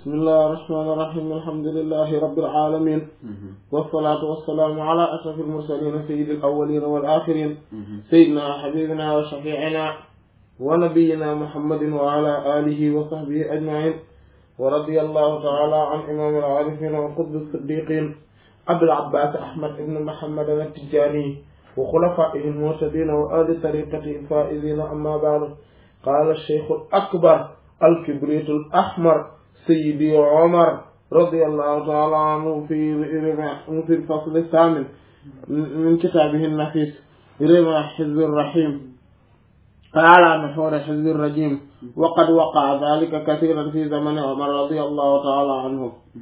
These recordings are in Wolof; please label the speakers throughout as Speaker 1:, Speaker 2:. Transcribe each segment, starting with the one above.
Speaker 1: bismillahir rahmanir rahim alhamdulillahi rabbil alamin wassalatu wassalamu ala ashrafil mursalin sayyidil awwalin wal akhirin sayyidina habibina wa shafi'ina wa nabiyyina muhammadin wa ala alihi wa sahbihi ajma'in wa radiyallahu ta'ala an imamil arifin wa qutbis siddiqin abul abbas ahmad ibn muhammad at-tijani wa khulafaihi al-muhtadin wa ahli tariqatihi al-faizin amma ba'du qala ash-shaykh al-akbar al-kibrit al-ahmar سيدي عمر رضي الله تعالى عنه في الفصل الثامن من كتابه النفيس رمى حزب الرحيم على محور حزب الرجيم وقد وقع ذلك كثيرا في زمن عمر رضي الله تعالى عنه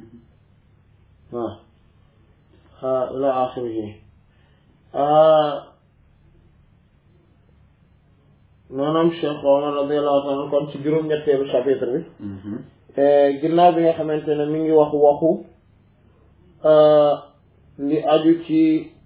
Speaker 1: إلى آخره maanaam Cheikh Omar radiyallahu ta'ala anhu kon ci juróom-ñetteelu chapitre bi ginnaaw bi nga xamante ne mi ngi waxu li aju ci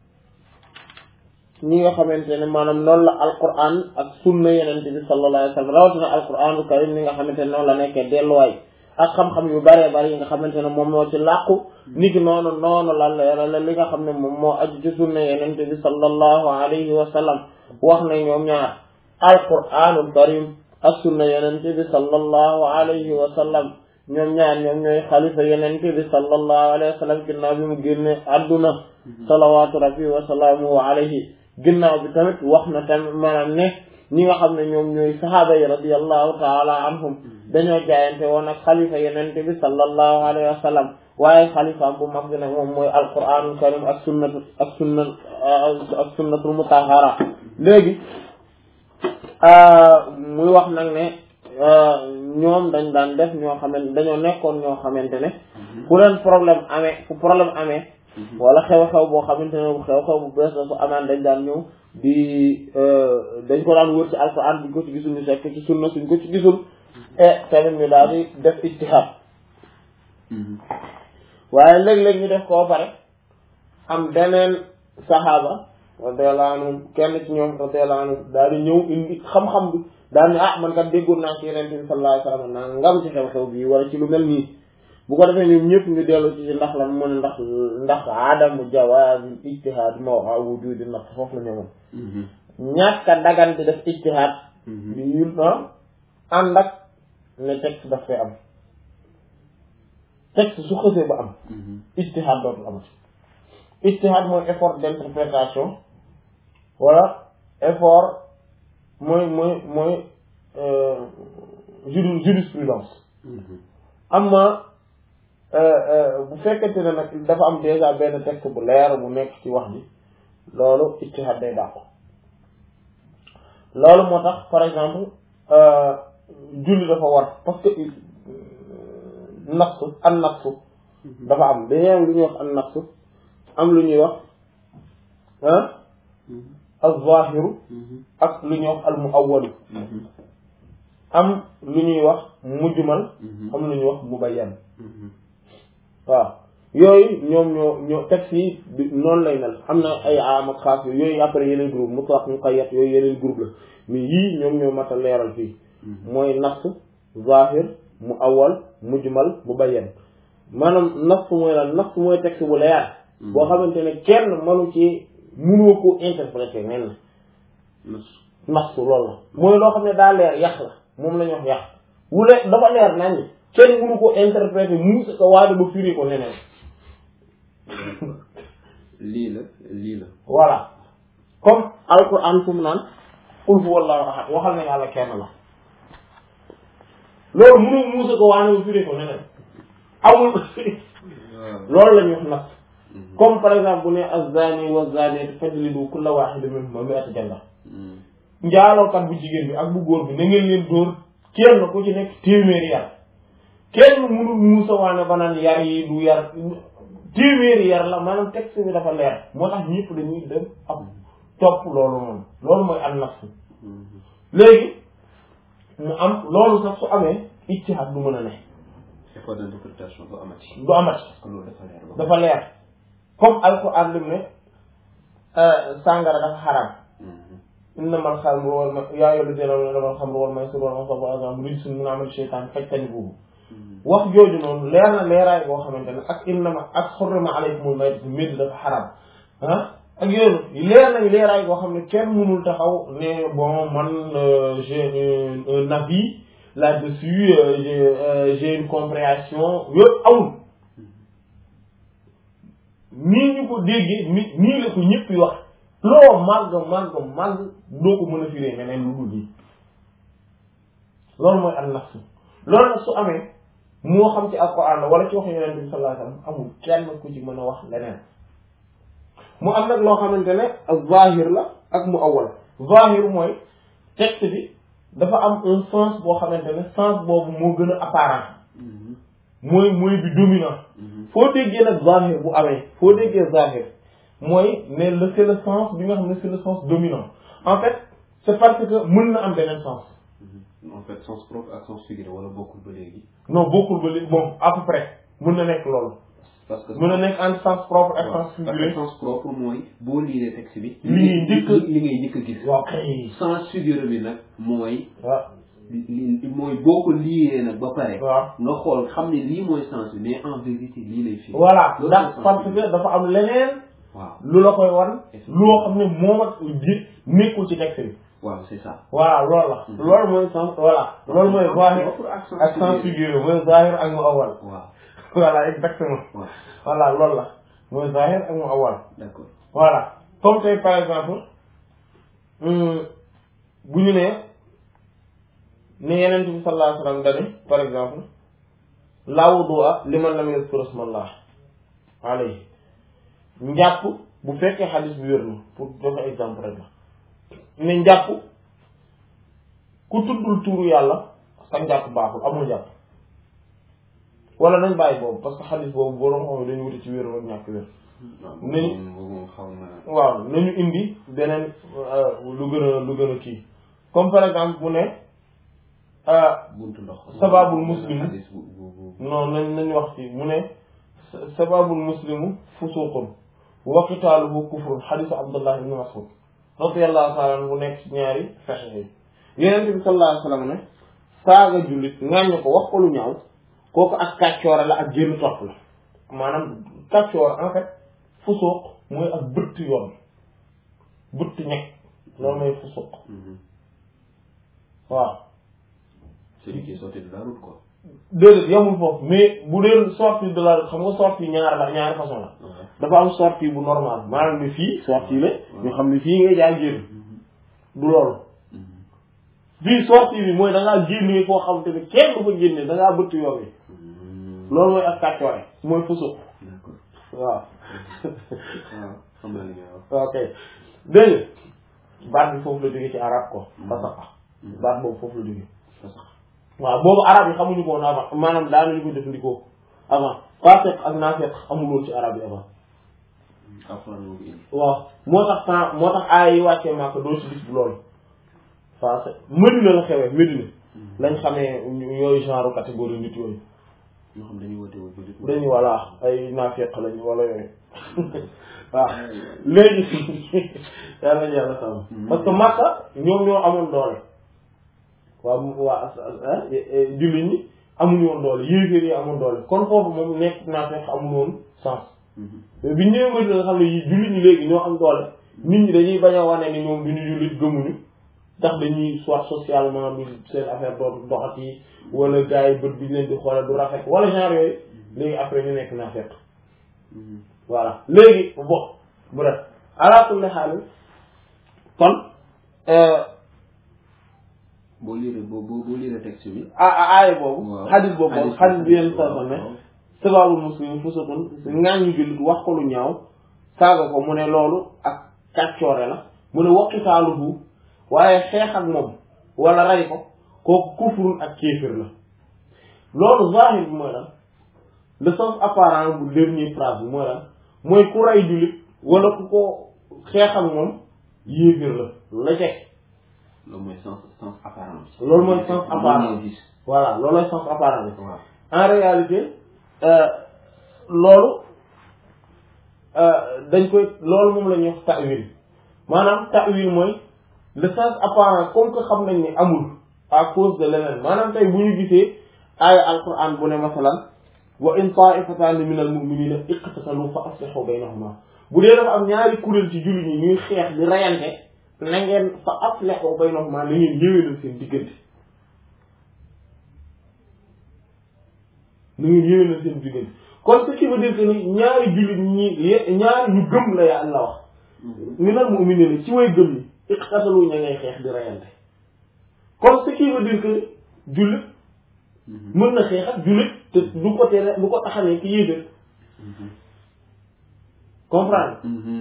Speaker 1: ñi nga xamante ne maanaam noonu la alquran ak sunna yenente bi sallallahu alayhi wa sallam rawatina alquranul karim li nga xamante ne noonu la nekkee delluwaay ak xam-xam yu bëree bëri yi nga xamante ne moom moo ci làqu nit ki noonu la leeral li nga xam ne moom moo aju ci sunna yenente bi sallallahu alayhi wa sallam wax na ñoom ñaar alquranul karim ak sunna yenente bi sallallahu alayhi wa sallam ñoom ñaar ñoom ñooy xalifa yenente bi sallallahu alayhi wa sallam ginnaaw bi mu génne adduna salawaatu rabbi wa salaamuhu alayhi ginnaaw bi tamit wax na tamit maanaam ne ñi nga xam ne ñoom ñooy sahaaba yi radiyallahu taala anhum dañoo jaayante woon ak xalifa yenente bi sallallahu alayhi wa sallam waaye xalifa bu mag bi nag moom mooy alquranul karim ak sunnatul mutahhara léegi muy wax nag ne ñoom dañ daan def ñoo xamante dañoo nekkoon ñoo xamante ne fu leen problème amee wala xew-xew boo xamante ne xew-xew bu bees la su amaan dañ daan ñëw di dañ ko daan wër ci alquran buñ ko ci gisul ñu sekk ci sunna suñ ko ci gisul tamit ñu daal di def ijtihad waaye léeg-léeg ñu def koo pare am beneen saxaaba radiyallahu anhu kenn ci ñoom radiyallahu anhu daal di ñëw indi xam-xam bi daal ni man kat déggoon naa ci Yonent bi sallallahu alayhi wa sallam naa ngam ci xew-xew bi wala ci lu mel nii bu ko defee ñoom ñëpp ñu dellu ci ndax lan mu ne ndax adamu jawaaz ijtihaad maw'a wujuudi nafs foofu la ñëwoon ñàkk a dagan di def ijtihaad bi yul ànd ak ne texte daf fay am texte su xësee ba am ijtihaad dootul amati ijtihaad mooy effort d'interprétation wala effort mooy jurisprudence amma bu fekkente ne nag dafa am déjà benn texte bu leer bu nekk ci wax ji loolu ijtihaad day dàqu loolu moo tax par exemple julli dafa war parce que nafsu dafa am dañuy am lu ñuy wax an nafsu am lu ñuy wax az-zahiru ak lu ñuy wax al-mu'awwalu am lu ñuy wax mujmal am lu ñuy wax mubayyan waaw yooyu ñoom ñoo texte yi noonu lay mel am na ay am ak xaas yooyu après yeneen groupe mutlaq muqayyad yooyu yeneen groupe la mais yii ñoom ñoo mat a leeral fii mooy nafs zahir mu'awwal mujmal mubayyan maanaam nafs mooy lan nafs mooy texte bu leer boo xamante ne kenn mënu ci mënoo ko interpréter nen nafs loolu la mooy loo xam ne daa leer yàq la moom la ñu wax yàq wule dafa leer nañ kenn mënu ko interpréter muusa ko waade ba firi ko neneen
Speaker 2: lii la
Speaker 1: voilà comme alquran fu mu naan qul huwallahu ahad waxal na yàlla kenn la loolu mënu muusa ko waade ba firi ko neneen amul loolu la ñu wax nafs comme par exemple bu ne az-zani wa az-zaniyatu fajlidu kulla wahidin minhuma mi'ata jalda njaalookat bu jigéen bi ak bu góor bi na ngeen leen dóor kenn ku ci nekk téeméeri yar kenn mënul muusa waane ba naan yar yi du yar téeméeri yar la maanaam texte bi dafa leer moo tax ñëpp dañuy dem am topp loolu noonu loolu mooy an-nafs léegi mu am loolu sax su amee ijtihaad du mën a ne
Speaker 2: effort d'interprétation du amati
Speaker 1: parce que loolu dafa leer comme alquran lim ne sàngara dafa xaraam innamal xamru wal maysir yaa ayyuhal lazina aamanu innamal xamru wal maysir wal ansaabu wal azlaamu rijsun min amali shaytaan fajtanibuuhu wax jooju noonu leer na leeraay boo xamante ne ak innama ak xurrima alaykumul maytatu médd dafa xaram ak yooyu leer nañ leeraay boo xam ne kenn mënul taxaw ne bon man j'ai un avis là-dessus j'ai une compréhension yooyu amul nii ñu ko déggee nii la ko ñëpp wax loo màgg doo ko mën a firee neneen lu dul nii loolu mooy an nafsu loolu nag su amee moo xam ci alquran la wala ci wax Yonent bi sallallahu alayhi wasallam amul kenn ku ci mën a wax leneen mu am nag loo xamante ne ak zahir la ak mu awwal zahir mooy texte bi dafa am un sens boo xamante ne sens boobu moo gën a apparent mooy bi dominant foo déggee nag zahir bu amee foo déggee zahir mooy ne le c'est le sens bi nga xam ne c'est le sens dominant en fait c'est parce que mën na am beneen sens
Speaker 2: en fait sens propre ak sens figuré wala bokkul ba léegi
Speaker 1: non bokkul ba léegi bon à peu près mën na nekk loolu
Speaker 2: parce que
Speaker 1: mën na nekk entre sens propre ak sens figuré
Speaker 2: sens propre mooy boo liiree texte bi
Speaker 1: li
Speaker 2: ngay njëkk a gis
Speaker 1: waaw kay
Speaker 2: sens figuré bi nag mooy
Speaker 1: waaw
Speaker 2: mooy boo ko liiree nag ba pare
Speaker 1: waaw
Speaker 2: nga xool xam ne lii mooy sens bi mais en vérité lii lay firi
Speaker 1: voilà ndax parce que dafa am leneen
Speaker 2: waaw
Speaker 1: lu la koy wan loo xam ne moom ak nekkul ci texte bi
Speaker 2: waaw c'est ça
Speaker 1: voilà loolu la loolu mooy sens voilà loolu mooy zahir ak sens figuré mooy zahir ak mu awal
Speaker 2: waaw
Speaker 1: voilà exactement voilà loolu la mooy zahir ak mu awal
Speaker 2: d'accord
Speaker 1: voilà comme tey par exemple bu ñu nee ne Yonent bi sallallahu alayhi wasallam dane par exemple la wudu'a liman lam yazkur ismallah alayhi njàpp bu fekkee xadis bi wér na pour joxe exemple rek la ne njàpp ku tuddul tuuru yàlla sa njàpp baaxul amul njàpp wala nañ bàyyi boobu parce que xadis boobu boo doon xam dañu wuti ci wér ak ñàkk wér waaw nañu indi beneen lu gën a kii comme par exemple bu ne
Speaker 2: buntu ndox
Speaker 1: sababul muslimu non nañ wax ci mu ne sababul muslimu fusuqun wa qitaaluhu kufrun xadisu Abdullah ibn Mas'ud radiyallahu ta'ala anhu bu nekk ci ñaari fexe yi Yonent bi sallallahu alayhi wasallam ne saaga jullit ŋàññ ko wax ko lu ñaaw kooku ak kàccoore la ak génn topp la maanaam kàccoor en fait fusuq mooy ak bëtt yoon bëtt ñekk loolu mooy fusuq waaw
Speaker 2: celui qui est sorti de la route quoi
Speaker 1: déedéet yamul foofu mais bu dee sortie de la route xam nga sortie ñaari façon la dafa am sortie bu normal maanaam ni fii sortie la ñu xam ne fii ngay jaay génn du loolu fii sortie bi mooy da ngaa génnee foo xam te ne kenn du ko génnee da ngaa bëtt yoon bi loolu mooy ak kàccoore mooy fusuq waaw
Speaker 2: xam naa li ngay wax
Speaker 1: ok dégg baat bi foofu la jógee ci arab ko fasaqa baat boobu foofu la jógee waaw boobu arab yi xamuñu ko woon avant maanaam daanuñu ko jëfandikoo avant faasiq ak naafiq amul woon ci arab yi avant waaw moo tax aaya yi wàccee Makka doo ci gis bu loolu faasiq Medina la xewee Medina lañ xamee yooyu genre catégorie nit yooyu
Speaker 2: ñoo xam dañuy woote woo
Speaker 1: dañu voilà ay naafiq lañ wala yooyu waaw léegi yàlla sàmm parce que Makka ñoom ñoo amoon doole waa jullit ñi amuñu woon doole yéeféer yi amoon doole kon foofu moom nekk naa fekk amul woon sens mais bi ñëwee Madina nga xam ne jullit ñi léegi ñoo am doole nit ñi dañuy bañ a wane ni ñoom duñu jullit gëmuñu ndax dañuy soit socialement du seen affaire dootu doxat yi wala gars yi bët bi leen di xoole du rafet wala genre yooyu léegi après ñu nekk naa fekk voilà léegi bon bref ala kulli haal kon
Speaker 2: boo liiree texte bi
Speaker 1: aaya boobu xadis boobu xadis bi yéen sa ne sababul muslim fusuqun ŋaañu jullit wax ko lu ñaaw saaga ko mu ne loolu ak kàccoore la mu ne waqitaaluhu waaye xeex ak moom wala rey ko kooku kufrun ak kéefir la loolu zahir bi mooy lan le sens apparent bu dernier phrase bi mooy lan mooy ku rey jullit wala ku ko xeex ak moom yéefir la teg
Speaker 2: loolu mooy sens apparent bi.
Speaker 1: loolu mooy sens apparent bi voilà loolu mooy sens apparent bi. en réalité loolu dañ koy loolu moom la ñuy wax ta'wil maanaam ta'wil mooy le sens apparent comme que xam nañ ne amul à cause de leneen maanaam tey bu ñu gisee aaya alquran bu ne masalan wa in taifataani min al muminina iqtatalu fa aslihu baynahuma bu dee dafa am ñaari kuréel ci jullit ñi ñuy xeex di rayante na ngeen fa aslihu baynahuma na ngeen yéwénal seen diggante na ngeen yéwénal seen diggante kon ce qui veut dire que ni ñaari jullit ñi ñaari ñu gëm la Yàlla wax min al muminina ci way gëm ñi iqtatalu ña ngay xeex di rayante kon ce qui veut dire que jullit mën na xeex ak jullit te du ko tere du ko taxawee ki yéeféer comprendre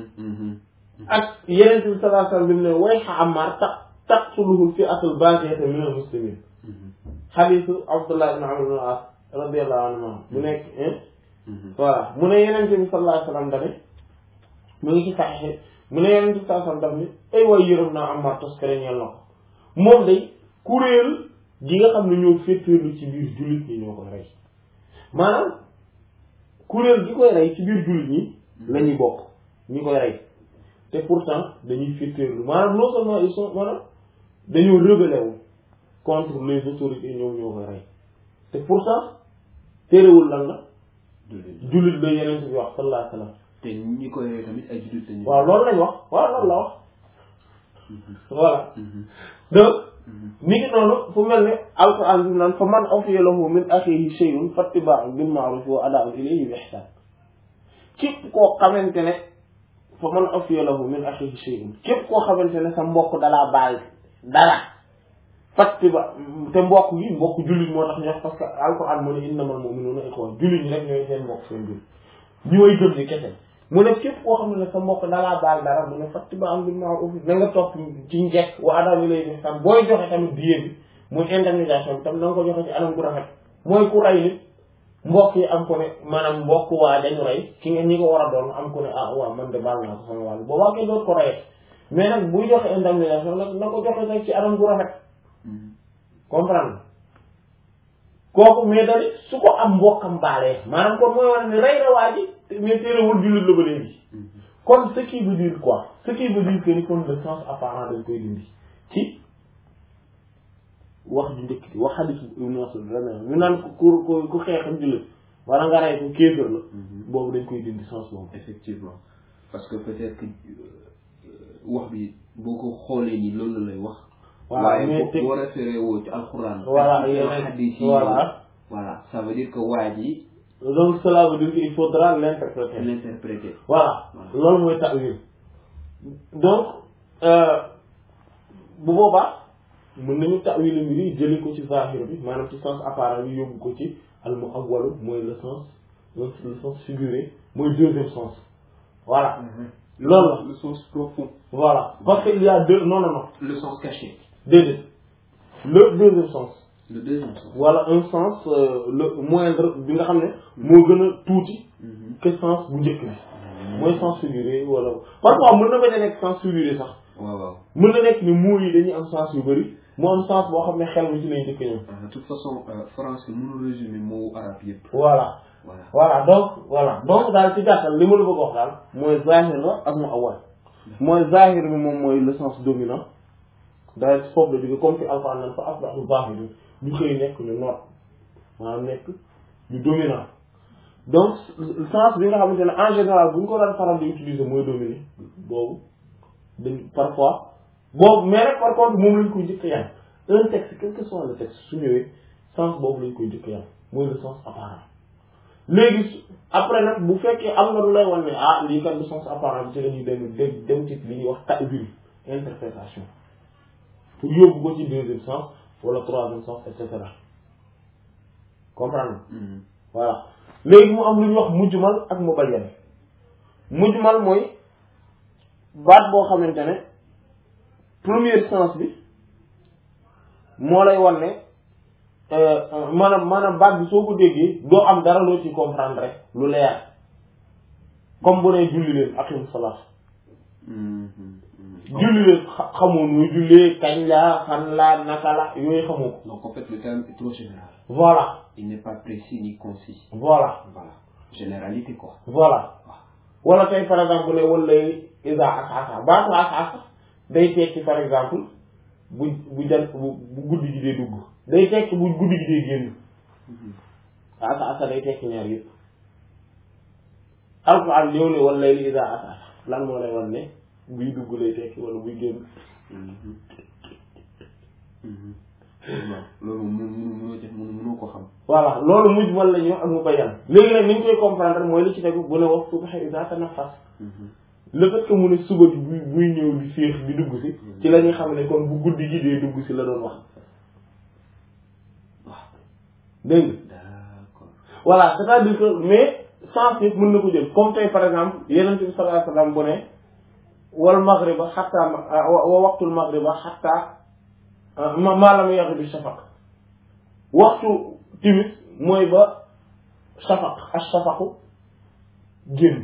Speaker 1: ak yeneen bi sallallahu alayhi wasallam bi mu ne wayha Ammar taqtuluhu fi'atul baghiyati min al-muslimin xadiisu Abdullah ibn Amr ibn al-As radiyallahu anhu mu nekk voilà mu ne yeneen bi sallallahu alayhi wasallam dane mu ngi ci saxiix mu ne yeneen bi sallallahu alayhi wasallam daf ni ay waay yërëm naa Ammar toskare ñeel na ko moom day kuréel gi nga xam ne ñoo féeteerlu ci biir jullit ñi ñoo koy rey maanaam kuréel gi koy rey ci biir jullit ñi la ñuy bokk ñi koy rey te pourtant dañuy féeteerlu maanaam non seulement ils sont maanaam dañoo rebellé wu contre les autorités ñoom ñoo koy rey te pourtant téerewul lan la jullit la yeneen bi wax sallallahu alayhi wasallam
Speaker 2: te ñi koy rey tamit ay jullit lañu.
Speaker 1: waaw loolu lañ wax waaw loolu la wax voilà donc ni ki noonu fu mel ne alquran bi naan fa man ufiya lahu min akhihi shay'un fattiba'un bil ma'ruf wa ada'un ilayhi bi ihsan képp koo xamante ne fa man ufiya lahu min akhihi shay'un képp koo xamante ne sa mbokk dalaa baal dara fattiba te mbokk gi mbokk jullit moo tax ñu wax parce que alquran mu ne innamal mu'minuna ikhwa jullit ñi rek ñooy seen mbokk seen jullit ñooy gëm ni kese mu ne képp koo xam ne sa mbokk dalaa baal dara mu ne fattiba'un bil ma'ruf na nga topp ci njekk wa ada'un ilayhi bi ihsan booy joxe tamit diye bi muy indemnisation bi tam na nga ko joxe ci anam bu rafet mooy ku rey nit mbokk yi am ko ne maanaam mbokk waa dañu rey ki nga ñi ko war a doon am ko ne ah waaw man de baal naa ko sama wàll boobaa kenn doot ko reyet mais nag buy joxe indemnisation nag na ko joxe nag ci anam bu rafet comprendre kooku mais dali su ko am mbokkam baalee maanaam kon mooy wane ne rey na waa ji mais téerewul jullit la ba léegi kon ce qui veut dire quoi ce qui veut dire que ni kon le sens apparent dañ koy dindi ci wax ju njëkk ci wax xadis Ibn Mas'ud ñu naan ku xeex ak jullit wala nga rey ko kéefër la boobu dañ koy dindi sens boobu
Speaker 2: effectivement parce que peut-être que wax bi boo ko xoolee ni loolu lay wax
Speaker 1: voilà mais
Speaker 2: boo référé woo ci alxuraan
Speaker 1: voilà yeneen
Speaker 2: xadis yi voilà ça veut dire que waa ji
Speaker 1: donc cela veut dire qu'il faudra l'interpréter voilà loolu mooy ta'wil donc bu boobaa mën nañu ta'wil mbir yi jëlee ko ci zahir bi maanaam ci sens apparent bi yóbbu ko ci al mu'awwal mooy le sens figuré mooy deuxième sens voilà loolu la
Speaker 2: le sens profond
Speaker 1: voilà parce que il y a deux non
Speaker 2: le sens caché
Speaker 1: déedéet le deuxième sens wala un sens le moindre bi nga xam ne moo gën a tuuti que sens bu njëkk bi mooy sens figuré wala parfois mën na bañ a nekk sens figuré sax
Speaker 2: waaw
Speaker 1: mën na nekk ni mots yi dañuy am sens yu bëri mu am sens boo xam ne xel mi ci lay njëkk ñëw
Speaker 2: de toute façon français mënul résumer mot arabe yëpp
Speaker 1: voilà donc daal ci gàttal li ma la bëgg wax daal mooy zahir la ak mu awwal mooy zahir bi moom mooy le sens dominant daal ci foofu la jóge comme fi alquran nan fa asbahu zahirin ñu xëy nekk ñu noot maanaam nekk ñu dominant donc sens bi nga xamante ne en général bu ñu ko daan faral di utiliser mooy dominer boobu dañ parfois boobu mais nag par contre moom lañ koy njëkk a yam un texte quel que soit le texte su ñëwee sens boobu lañ koy njëkk a yam mooy le sens apparent léegi après nag bu fekkee am na lu lay wan ne ah lii kat du sens apparent bi ci la ñuy dem ci li ñuy wax ta'wil interprétation pour yóbbu ko ci deuxième sens wala troisième sens et cetera comprendre voilà léegi mu am lu ñuy wax mujmal ak mubayyan mujmal mooy baat boo xamante ne premier sens bi moo lay wan ne maanaam baat bi soo ko déggee doo am dara loo ci comprendre rek lu leer comme bu nee julli leen aqimu salaat julli leen xamoo nu jullee kañ la fan la naka la yooyu xamoo ko.
Speaker 2: Donc en fait le terme est trop général.
Speaker 1: Voilà.
Speaker 2: Il n'est pas précis ni concis.
Speaker 1: Voilà.
Speaker 2: Généralité quoi.
Speaker 1: Voilà. wala tey par exemple ne wala isa asasa baatu asasa day tekki par exemple bu guddi gi dee dugg day tekki bu guddi gi dee génn asa day tekki ñaar yëpp alquran ñëw ne wal layli iza asa lan moo lay wan ne buy dugg lay tekki wala buy génn.
Speaker 2: loolu mënoo ko xam.
Speaker 1: voilà loolu mujmal la ñuy wax ak mubayyan léegi nag ni ñu koy comprendre mooy li ci tegu bu ne wax subha iza tanaffas le fait que mu ne suba bi buy ñëw di féex di dugg si ci la ñuy xam ne kon bu guddi gi dee dugg si la doon wax waaw dégg nga
Speaker 2: d'accord
Speaker 1: voilà c'est-à-dire que mais sens yëpp mën na ko jël comme tey par exemple Yonent bi sallallahu alayhi wa sallam bu ne wal maghriba hatta wa waqtul maghriba hatta maa lam yaghib shafaq waxtu timis mooy ba shafaq ash-shafaqu génn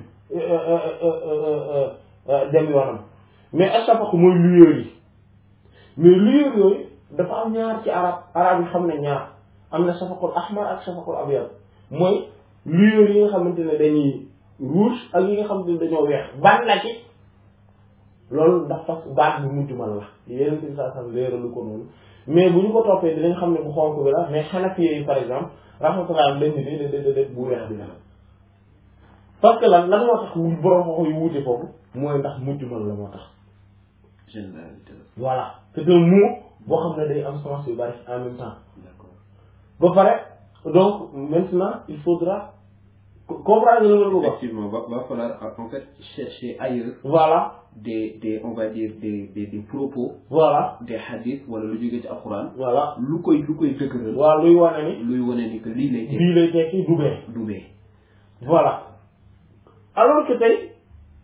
Speaker 1: dem yoonam mais ash-shafaqu mooy lueur yi mais lueur yooyu dafa am ñaar ci arab yi xam ne ñaar am na shafaqul ahmar ak shafaqul abyad mooy lueur yi nga xamante ne dañuy rouge ak yi nga xamante ne dañoo weex ban la ci loolu dafa baat bu mujjumal la yeneen ci saa sam leeralu ko noonu mais bu ñu ko toppee dinañ xam ne bu xonk bi la mais Hanafi yi par exemple rahmatullah dañ ni déedéet bu weex bi la parce que lan moo tax borom xoxo yu wuute foofu mooy ndax mujjumal la moo tax
Speaker 2: généralité la
Speaker 1: voilà c'est un mot boo xam ne day am sens yu bari en même temps
Speaker 2: d'accord
Speaker 1: ba pare donc maintenant il faudra comprendre le ko
Speaker 2: effectivement va falloir en fait chercher ailleurs
Speaker 1: voilà
Speaker 2: on va dire des propos
Speaker 1: voilà
Speaker 2: des hadiths wala lu jógee ci alxuraan
Speaker 1: voilà
Speaker 2: lu koy dëgëral
Speaker 1: waaw luy wane ni
Speaker 2: que lii lay
Speaker 1: tekki du bee
Speaker 2: voilà
Speaker 1: alors que tey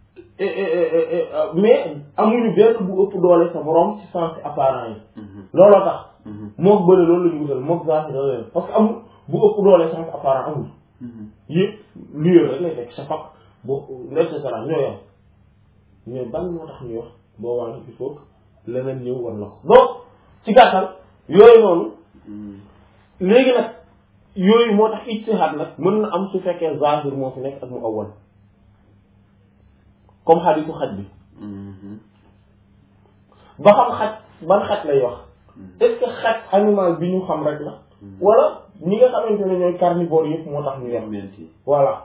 Speaker 1: mais amuñu benn bu ëpp doole sa borom ci sens apparent yi looloo tax mook bële loolu lañu wutal mook zahir la parce que amul bu ëpp doole sens apparent amul yëpp lueur rek lay teg shafaq bo et cetera ñoo yam mais ban moo tax ñuy wax boo waa il faut que leneen ñëw war la ko donc ci gàttal yooyu noonu léegi nag yooyu moo tax ijtihaad nag mën na am su fekkee zahir moo fi nekk ak mu awwal comme xadiisu xaj bi ba xam xaj ban xaj lay wax est-ce que xaj animal bi ñu xam rek la wala ñi nga xamante ne ñooy carnivore yëpp moo tax ñu yem voilà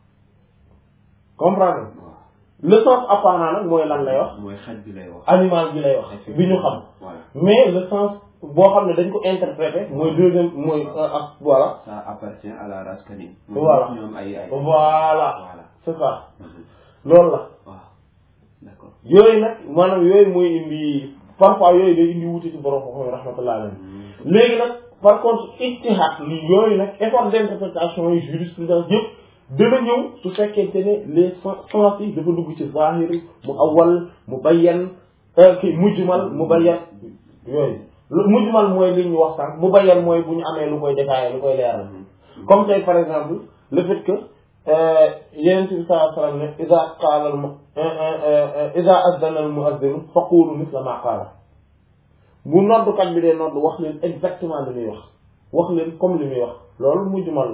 Speaker 1: comprendre le sens apparent nag mooy lan lay wax
Speaker 2: mooy xaj bi lay wax
Speaker 1: animal bi lay wax bi ñu xam mais le sens boo xam ne dañ ko interpréter mooy deuxième mooy ak voilà
Speaker 2: ça appartient à la race canine
Speaker 1: voilà
Speaker 2: ñoom ay
Speaker 1: voilà c'est ça loolu la
Speaker 2: waaw d'accord
Speaker 1: yooyu nag maanaam yooyu mooy indi parfois yooyu day indi wuute ci borom ko rahmatullah alayhi léegi nag par contre ijtihad li yooyu nag effort d'interprétation yi jurisprudence yëpp dana ñëw su fekkente ne les sens yi dafa dugg ci zahir mu awwal mu bayyan ki mujmal mu bayyan yooyu mujmal mooy li ñu wax sànq mu bayyan mooy bu ñu amee lu koy détaillé lu koy leeral comme tey par exemple le fait que Yonent bi sallallahu alayhi wa sallam ne iza qaala iza azdana al muazzinu faqulu misla ma qaala bu noddukat bi dee nodd wax leen exactement li muy wax leen comme li muy wax loolu mujmal la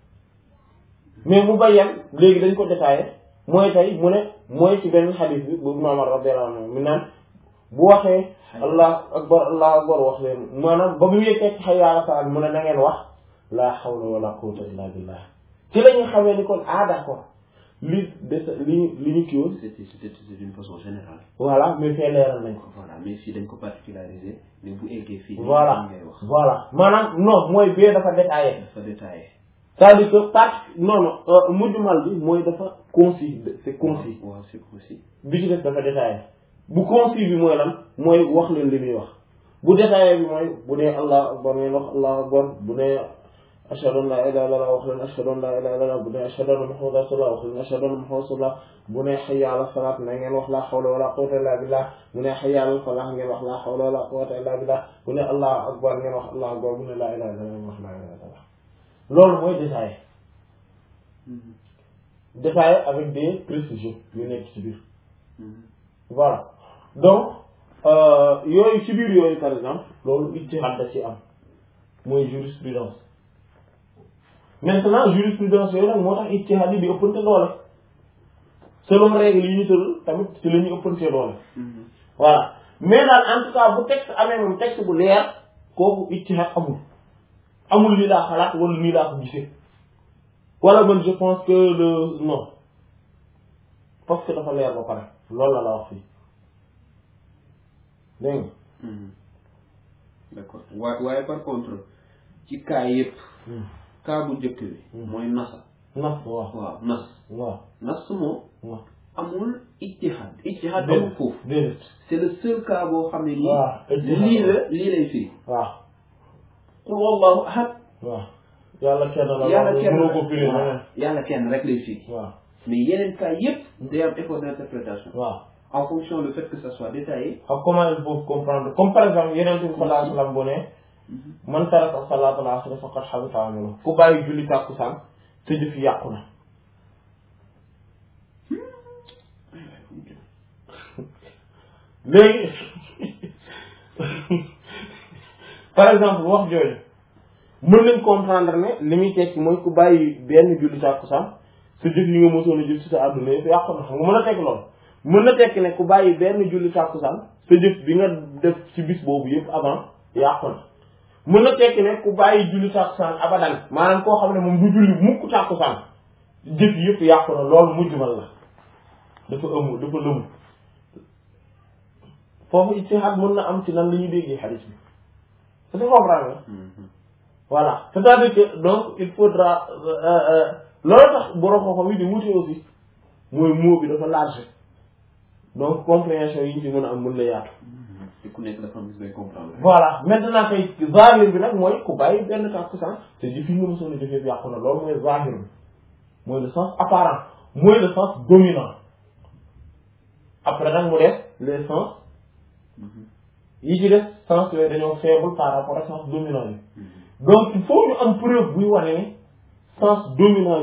Speaker 1: mais mu bayyan léegi dañ ko détaillé mooy tey mu ne mooy ci benn xadiis bi bu Imaam radiyallahu anhu mi naan bu waxee allahu akbar wax leen maanaam ba mu yëkkee hayya ala salaat mu ne na ngeen wax la hawla wala quwwata illa billah ci la ñuy xamee ni kon d'accord li ñu kii woon
Speaker 2: c'est d'une façon générale
Speaker 1: voilà mais fee leeral nañ ko
Speaker 2: voilà mais fii dañ ko particularisé mais bu eggee fii
Speaker 1: voilà
Speaker 2: ngay wax
Speaker 1: voilà maanaam non mooy bee dafa détaillé c'est-à-dire que non mujmal bi mooy dafa concis c'est concis
Speaker 2: waaw c'est concis
Speaker 1: bi ci def dafa détaillé bu concis bi mooy lan mooy wax leen li muy wax bu détaillé bi mooy bu nee allah akbar ngeen wax allah akbar bu nee ashhadu an la ilaha illallah wax leen ashhadu an la ilaha illallah bu nee ashhadu anna muhammadan rasulullah wax leen ashhadu anna muhammadan rasulullah bu nee hayya ala salat na ngeen wax la hawla wala quwwata illa billah bu nee hayya ala falah ngeen wax la hawla wala quwwata illa billah bu nee allah akbar ngeen wax allah akbar bu nee la ilaha illallah ngeen wax la ilaha illallah loolu mooy détaillé détaillé avec des précisions yu nekk ci biir voilà donc yooyu ci biir yooyu par exemple loolu ijtihad da ci am mooy jurisprudence maintenant jurisprudence yooyu nag moo tax ijtihad yi di ëppante doole selon règle yi ñu tëral tamit ci la ñu ëppante doole voilà mais daal en tout cas bu texte amee moom texte bu leer kooku ijtihad amul amul lii laa xalaat wala nii laa ko gisee wala man je pense que le non parce que dafa leer ba pare loolu la wax fii dégg nga.
Speaker 2: d'accord waaye par contre ci cas yëpp. cas bu njëkk bi. mooy nasa.
Speaker 1: nas waaw
Speaker 2: waaw nas.
Speaker 1: waaw
Speaker 2: nas moom.
Speaker 1: waaw
Speaker 2: amul ijtihaad amul foofu.
Speaker 1: déedéet
Speaker 2: c'est le seul cas boo xam ne nii.
Speaker 1: waaw
Speaker 2: lii lay firi.
Speaker 1: waaw.
Speaker 2: qul wallahu ahad.
Speaker 1: waaw yàlla kenn la.
Speaker 2: yàlla kenn
Speaker 1: mënoo ko firi leneen.
Speaker 2: yàlla kenn rek lay firi.
Speaker 1: waaw
Speaker 2: mais yeneen cas yëpp. day am effort d'interprétation.
Speaker 1: waaw.
Speaker 2: en fonction du fait que ça soit détaillé.
Speaker 1: xam comment il faut comprendre comme par exemple Yonent bi sallallahu alayhi wa sallam bu ne man taraka salaatal asr faqad habita amaluhu ku bàyyi julli tàkkusaan sa jëf yàqu na. léegi par exemple wax jooju mën nañ comprendre ne li muy tekki mooy ku bàyyi benn julli tàkkusaan sa jëf yi nga mosoon a jëf ci sa àdduna yëpp yàqu na xam nga mën a tekki loolu. mën na tekki ne ku bàyyi benn julli tàkkusaan sa jëf bi nga def ci bis boobu yëpp avant yàqu na mën na tekki ne ku bàyyi julli tàkkusaan abadan maanaam koo xam ne moom du julli mukk tàkkusaan jëf yëpp yàqu na loolu mujjumal la dafa lëmu foofu ijtihaad mën na am ci nan la ñuy déggee hadith bi c'est comprendre voilà c'est-à-dire que donc il faudra loolu tax borom xam-xam yi di wuute aussi mooy mot bi dafa large donc compréhension yi ñu ci mën a am mën na yaatu.
Speaker 2: te ku nekk dafa am gis bay comprendre.
Speaker 1: voilà maintenant tey zahir bi nag mooy ku bàyyi benn tàkkusaan te jëf yi nga mosoon a jëfee yàqu na loolu mooy zahir bi mooy le sens apparent mooy le sens dominant après nag mu def les sens yi ci def sens yooyu dañoo faible par rapport ak sens dominant yi donc il faut ñu am preuve buy wane ne sens dominant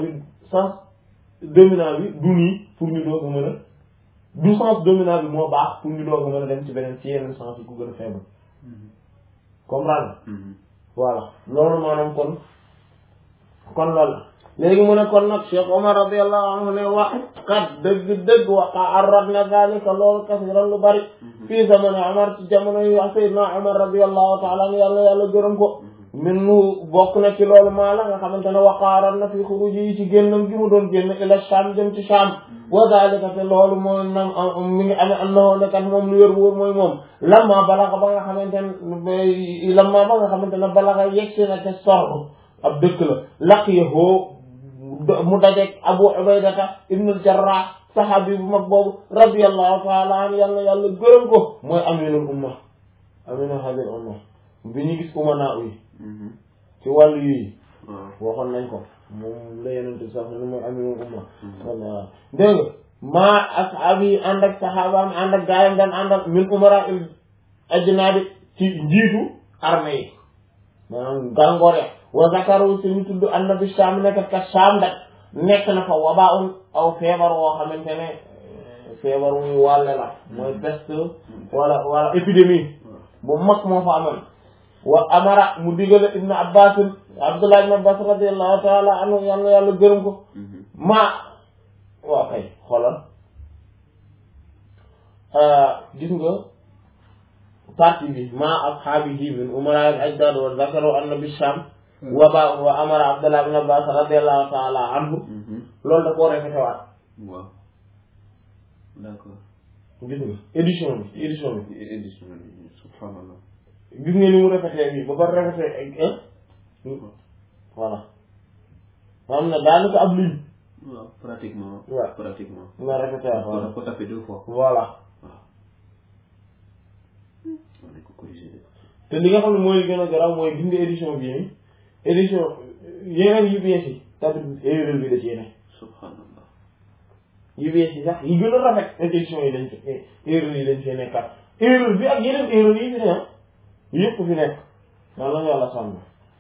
Speaker 1: bi du nii pour ñu doog a mën a du sens dominant bi moo baax pour ñu doog a mën a dem ci beneen ci yeneen sens yi ku gën a faible comprendre voilà loolu maanaam kon loolu léegi mu ne kon nag Cheikh Omar radiyallahu anhu ne wax kat dëgg waqa arrad na zalika loolu kasiran lu bari fii zamani Omar ci jamono yi wax Seydina Omar radiyallahu ta'ala anhu yàlla gërëm ko minnu bokk na ci loolu maa la nga xamante ne waqaaran na fi xuruji yi ci génnam gi mu doon génn ila Sham jëm ci Sham wa zalika te loolu mooy nam mi ngi amee annahu ne kat moom lu wér bu wóor mooy moom lamma balaxa ba nga xamante ne balaxa yegsi na te sor ab dëkk la laqiyahu mu dajeek Abu Ubaydata ibn al-Jarrah saxaabi bu mag boobu radiyallahu ta'ala anhu yàlla gërëm ko mooy aminul umma aminu hadhihi umma bi ñu gis umana yi ci wàllu yi waxoon nañ ko moom la yenente sax ne mooy aminul umma walla dégg nga maa ashaabi ànd ak saxaabaam ànd ak gaayam daan àndal min umara il ajnabi ci njiitu armée yi maanaam gàngoor ya wa zakaru ci ñu tudd anna bi Sham nekk kat Sham dak nekk na fa wabaun aw feebar woo xamante ne feebar wuy wàlle la mooy peste wala épidémie bu mag moo fa amoon wa amara mu digale ibnu Abbas Abdullah ibn Abbas radiyallahu ta'ala anhu yàlla gërëm ko waa kay xoolal gis nga partie bi ma ashaabihi min umara al-ajdad wa zakaru anna bi Sham waba wa amara Abdullah ibn Abbas radiyallahu ta'ala anhu loolu da koo répété waat
Speaker 2: waaw d'accord
Speaker 1: gis nga édition bi
Speaker 2: subhanallah
Speaker 1: gis nga ni mu répété bi ba pare répété ak voilà xam na daanaka ab ligne
Speaker 2: waaw pratiquement
Speaker 1: nga répété waat voilà
Speaker 2: ko tapé 2 fois
Speaker 1: voilà te li nga xam ne mooy gën a garaaw mooy gis nga édition bii nii édition yeneen yu bees yi tamit erreur bi da ci yeneen
Speaker 2: subhanallah
Speaker 1: yu bees yi sax yi gën a rafet édition yi lañ ci erreur yi lañ ci nekkat erreur bi ak yeneen erreur yi fi ne yëpp fi nekk wala yàlla sàmm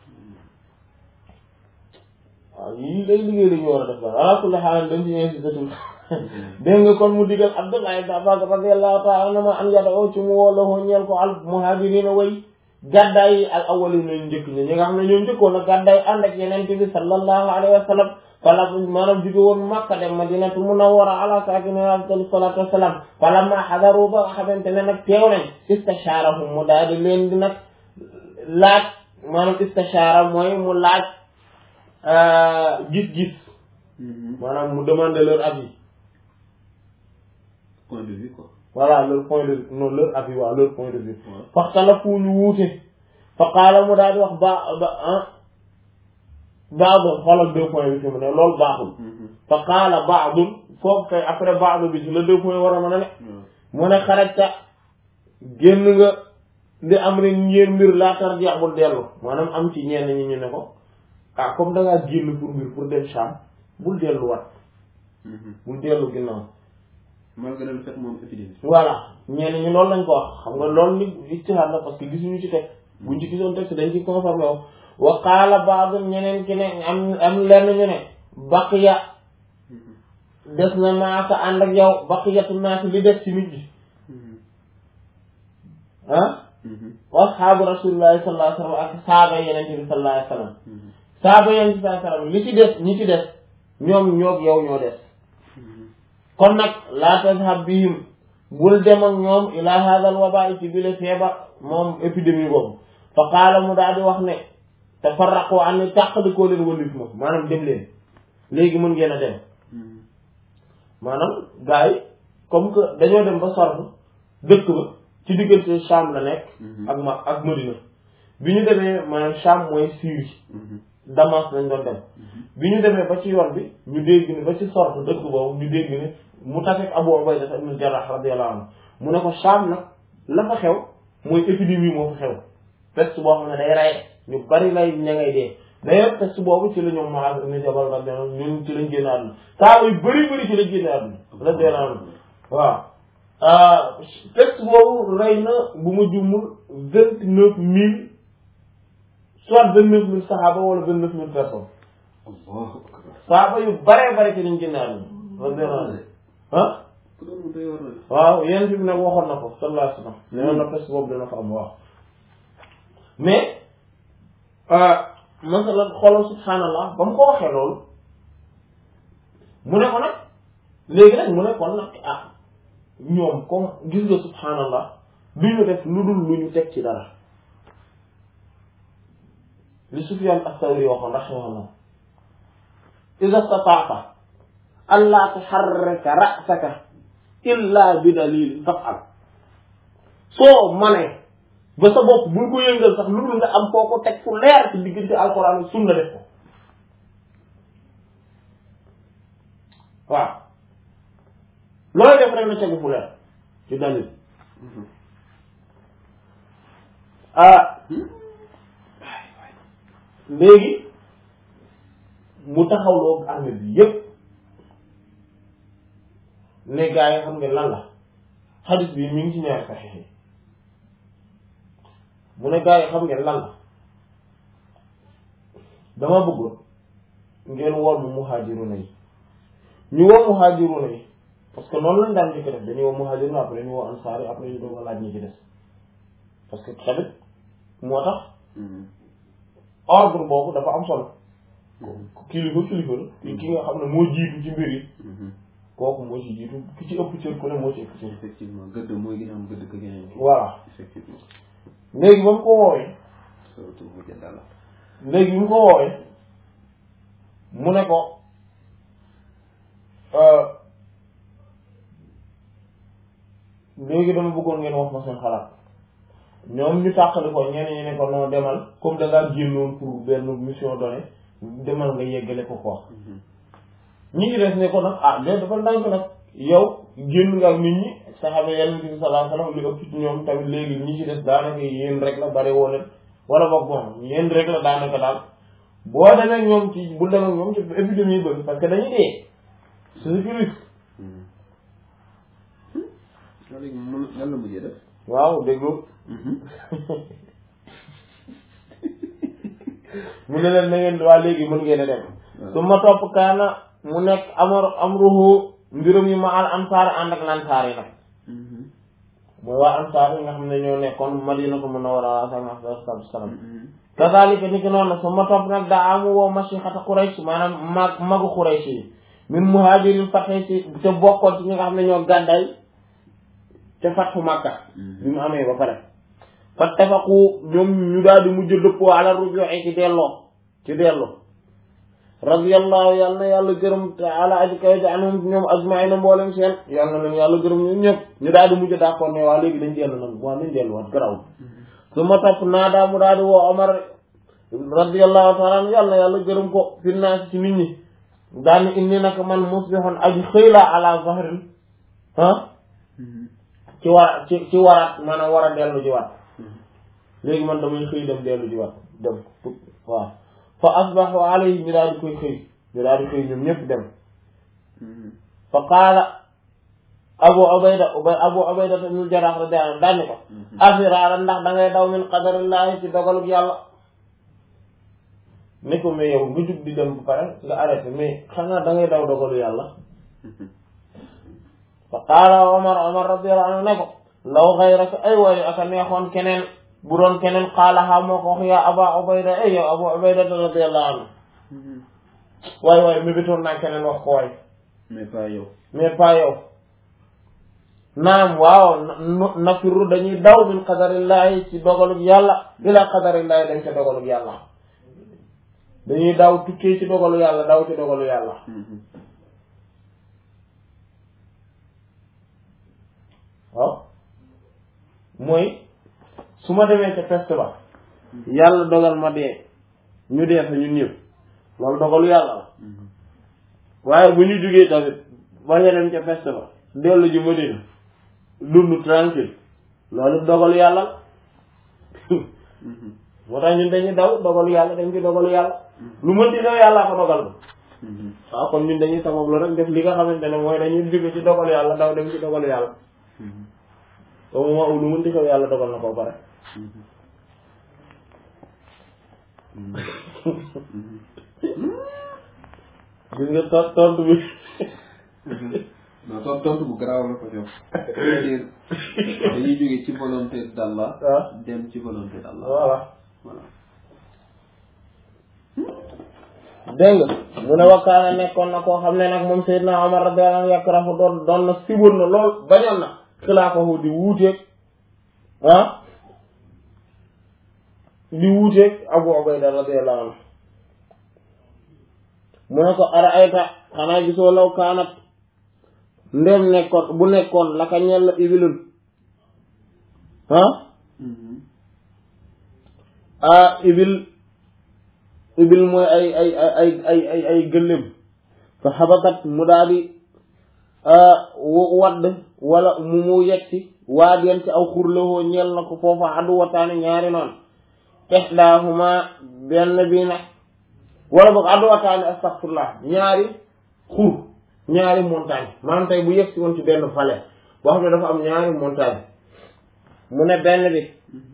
Speaker 1: waaw yii day liggéey la ñu war a def daal ala kulli haal dañ ci insistatul dégg nga kon mu digal Abdullah ibn Abbas radiyallahu ta'ala anhuma an yad'u ci mu woo ñeel ko al muhaajiriina way gàddaay yi al awwaliin ñu njëkk ñi nga xam ne ñoo njëkkoon a gàddaay ànd ak yeneen bi sallallahu alayhi wa sallam fala maanaam jóge woon Makka dem Madinatu Munawwara ala saakinihaa afdalu salaatu wa salaam falammaa hadaru ba xamante ne nag teew nañ istashaarahum mu daal di leen di nag laaj maanaam istishaara mooy mu laaj gis-gis maanaam mu demander leur avis
Speaker 2: point de vue quoi.
Speaker 1: voilà leur point de vue non leur avis waaw leur point de vue faxtalafu ñu wuute fa qaala mu daal di wax baadul xoolal deux points bi fi mu ne loolu baaxul fa qaala baadul foofu kay après baadul bi ci la deux points war a mën a ne mu ne xarajta génn nga li am rek ngeen mbir laa tarjeex bul dellu maanaam am ci ñenn ñi ñu ne ko ah comme da ngaa génn pour mbir pour dem Sham bul delluwaat bul dellu ginnaaw
Speaker 2: malgré le fait moom épidémie.
Speaker 1: voilà ñenn ñi loolu lañ ko wax xam nga loolu ni ijtihaad la parce que gisuñu ci teg buñ ci gisoon teg dañ ci conformé wu wa qaala ba'du ñeneen ki ne am lenn ñu ne baqiya des na maasa ànd ak yow baqiyatu naas li des ci nit ñi ashaabu rasulillahi sallallahu alayhi wa sallam ak saaba yeneen bi sallallahu alayhi wa sallam saaba yeneen bi sallallahu alayhi wa sallam li ci des ñi ci des ñoom ñoog yow ñoo des kon nag laa tazhab bihim bul dem ak ñoom ila hadha al waba ci bile feebar moom épidémie boobu fa qaala mu daal di wax ne tafarraqu an tàqalikoo leen walif ma maanaam dem leen léegi mën ngeen a dem maanaam gars yi comme que dañoo dem ba sorb dëkk ba ci diggante Sham la nekk ak Madina bi ñu demee maanaam Sham mooy Syrie Damas lañ doon dem bi ñu demee ba ci yoon bi ñu dégg ni ba ci sorb dëkk boobu ñu dégg ni mu tafek Abu Ubayda ibn Jarrah radiyallahu anhu mu ne ko Sham nag la fa xew mooy épidémie moo fa xew peste boo xam ne day rey ñu bari lay ña ngay dee d'ailleurs peste boobu ci la ñoom Mu'aaz ibn Jabal radiyallahu anhu ñun ci lañ génn àdduna saa yu bëri ci lañ génn àdduna radiyallahu anhu waaw peste boobu rey na bu ma juumul 29,000 soit 29,000 saxaaba wala 29,000 personnes saxaaba yu bare ci lañ génn àdduna radiyallahu anhu waaw yéen fi mu ne waxoon na ko sallallahu alayhi wa sallam nee na peste boobu dina fa am waaw mais masalan xoolal subhaanallah ba mu ko waxee loolu mu ne ko nag léegi nag mu ne kon nag ñoom comme gis nga subhaanallah du ñu def lu dul lu ñu teg ci dara li Sufyaan as-Sawri waxoon rahimahullah iza stata'ta allaa tuharrika ra'saka illa bi dalil faf'al soo manee ba sa bopp bul ko yëngal sax lu dul nga am foo ko teg fu leer ci diggante alquran ak sunna def ko waaw looy def rek na tegu fu leer ci dalil léegi mu taxawloo armée bi yépp ne gaa yi xam nga lan la xadis bi mi ngi ci ñaari saxiix yi mu ne gaa yi xam ngeen lan la dama bëggoon ngeen woo mu muhaajiruna yi ñu woo muhaajiruna yi parce que noonu lañ daan njëkk def dañuy woo muhaajiruna après ñu woo ansaar yi après ñu doog a laaj ñi ci des parce que tamit moo tax ordre boobu dafa am solo kilifa la ki nga xam ne moo jiitu ci mbir yi kooku moo ci jiitu ki ci ëpp cër ku ne moo ci ëpp cër
Speaker 2: effectivement gëdd mooy gën a am gëdd ka geneen
Speaker 1: voilà
Speaker 2: effectivement
Speaker 1: léegi ba mu ko woowee léegi bi mu ko woowee mu ne ko léegi dama bëggoon ngeen wax ma seen xalaat ñoom ñu tàqali ko ñenn ñi ne ko noo demal comme da ngaa génnoon pour benn mission donnée demal nga yeggale ko wax ñi ci des ne ko nag mais dafa ndànk nag yow génn nga ak nit ñi saxaaba Yonent bi sallallahu alayhi wasallam li ëpp ci ñoom tamit léegi ñi ci des daanaka yéen rek la bari woo leen wala boog bon yéen rek la daanaka daal boo demee ñoom ci bu demee ñoom ci épidémie yi bëri parce que dañuy dee c'est risque.
Speaker 2: léegi lan la mujjee def.
Speaker 1: waaw déglu mu ne leen na ngeen waa léegi mën ngeen a dem. su ma topp kaana mu nekk amruhu mbirum yi ma al ansaar ànd ak lansaar yi nag. mooy waa ansaar yi nga xam ne ñoo nekkoon Madinatu Munawwara sallallahu alayhi wa sallam. kazaalika ni ki noonu su ma topp nag daa amu woo mashixata Quraysh maanaam magu Quraysh yi min muhaajirin fatxi si te bokkoon ci ñi nga xam ne ñoo gàdday te fatxu Makka bi mu amee ba pare fattafaqu ñoom ñu daal di mujj dëppoo ala ruju'i ci delloo radiyallahu yàlla na yàlla gërëm te ala aji kaw ji anhum ñoom ajma'ina mboolem seen yàlla na leen yàlla gërëm ñoom ñëpp ñu daal di mujj d'accord ne waa léegi dañ dellu nag waa nañ delluwaat garaw su ma topp naa daa mu daal di woo Omar radiyallahu ta'ala anhu yàlla na yàlla gërëm ko fi naas ci nit ñi daal ni inni nag man musbihun aji xëy la ala zahrin ci waraat maanaam war a dellu ji waat léegi man damay xëy dem dellu ji waat dem waaw fa asbahu alayhi ñu daal di koy xëy ñu daal di xëy ñoom ñëpp dem fa qaala Abu Ubayda ibn Jarrah radiyallahu anhu daane ko afiraara ndax da ngay daw min qadarillahi ci dogalub yàlla ne ko mais yow nga jug di dem ba pare nga arrêté mais xanaa da ngay daw dogalu yàlla fa qaala Omar radiyallahu anhu ne ko law xayraka ay waay aka neexoon keneen bu doon keneen xaalaxaa moo ko wax yaa Aba Ubayda ay yow Abu Ubayda radiyallahu anhu waay mébétoon naa keneen wax ko waay mais pas yow naam waaw nafiru dañuy daw min qadarillahi ci dogalub yàlla ila qadarillahi dañ ca dogalub yàlla dañuy daw tukkee ci dogalu yàlla daw ci dogalu yàlla waaw mooy su ma demee ca peste ba yàlla dogal ma dee ñu dee fa ñun ñëpp loolu dogalu yàlla la waaye bu ñu jógee tamit ba ñu dem ca peste ba dellu ji Madina dund tranquille loolu dogalu yàlla la moo tax ñun dañuy daw dogalu yàlla dañ ci dogalu yàlla lu mënti xew yàllaa ko dogal ba waaw kon ñun dañuy sabab lu rek def li nga xamante ne mooy dañuy jóge ci dogalu yàlla daw dem ci dogalu yàlla au moment où lu mënti xew yàlla dogal na ko pare gis nga tontu bi
Speaker 2: non tontu bu garaaw la ko jox c'est-à-dire dañuy jóge ci volonté d'Allah dem ci volonté d'Allah voilà
Speaker 1: dégg nga mu ne wakkaana nekkoon na koo xam ne nag moom Seydina Omar radiyallahu anhu yakrahu doon na siboon na lool bañoon na xilaafahu di wuuteeg Abu Ubayda radiyallahu anhu mu ne ko ara ayta xanaa gisoo law kaanat ndem nekkoon bu nekkoon laka ñel la ibilun ibil mooy ay gëléem fa xabakat mu daal di wadd wala mu yegsi waa den ci aw xurlawoo ñeel na ko foofa addu wataani ñaari noonu ihdahuma benn bi nag wala boog addu wataani astaghfirullah ñaari xur ñaari montagne maanaam tey bu yegsi woon ci benn vallée boo xam ne dafa am ñaari montagne mu ne benn bi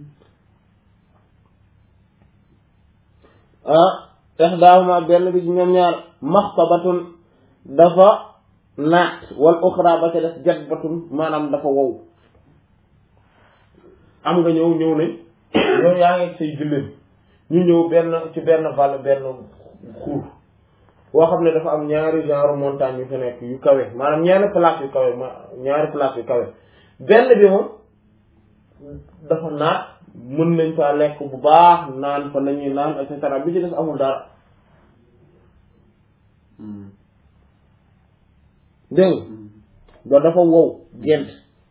Speaker 1: ihdahuma benn bi ci ñoom ñaar maxtabatun dafa naat wal uxra ba ca des jadbatun maanaam dafa wow am nga ñëw nañ yow yaa ngi say gëléem ñu ñëw ci benn vallée benn xur boo xam ne dafa am ñaari genre montagne yu fa nekk yu kawe maanaam ñaari place yu kawe benn bi moom dafa naat mën nañ fa lekk bu baax naan fa lañuy naan et cetera bi ci des amul dara dégg nga dafa wow gent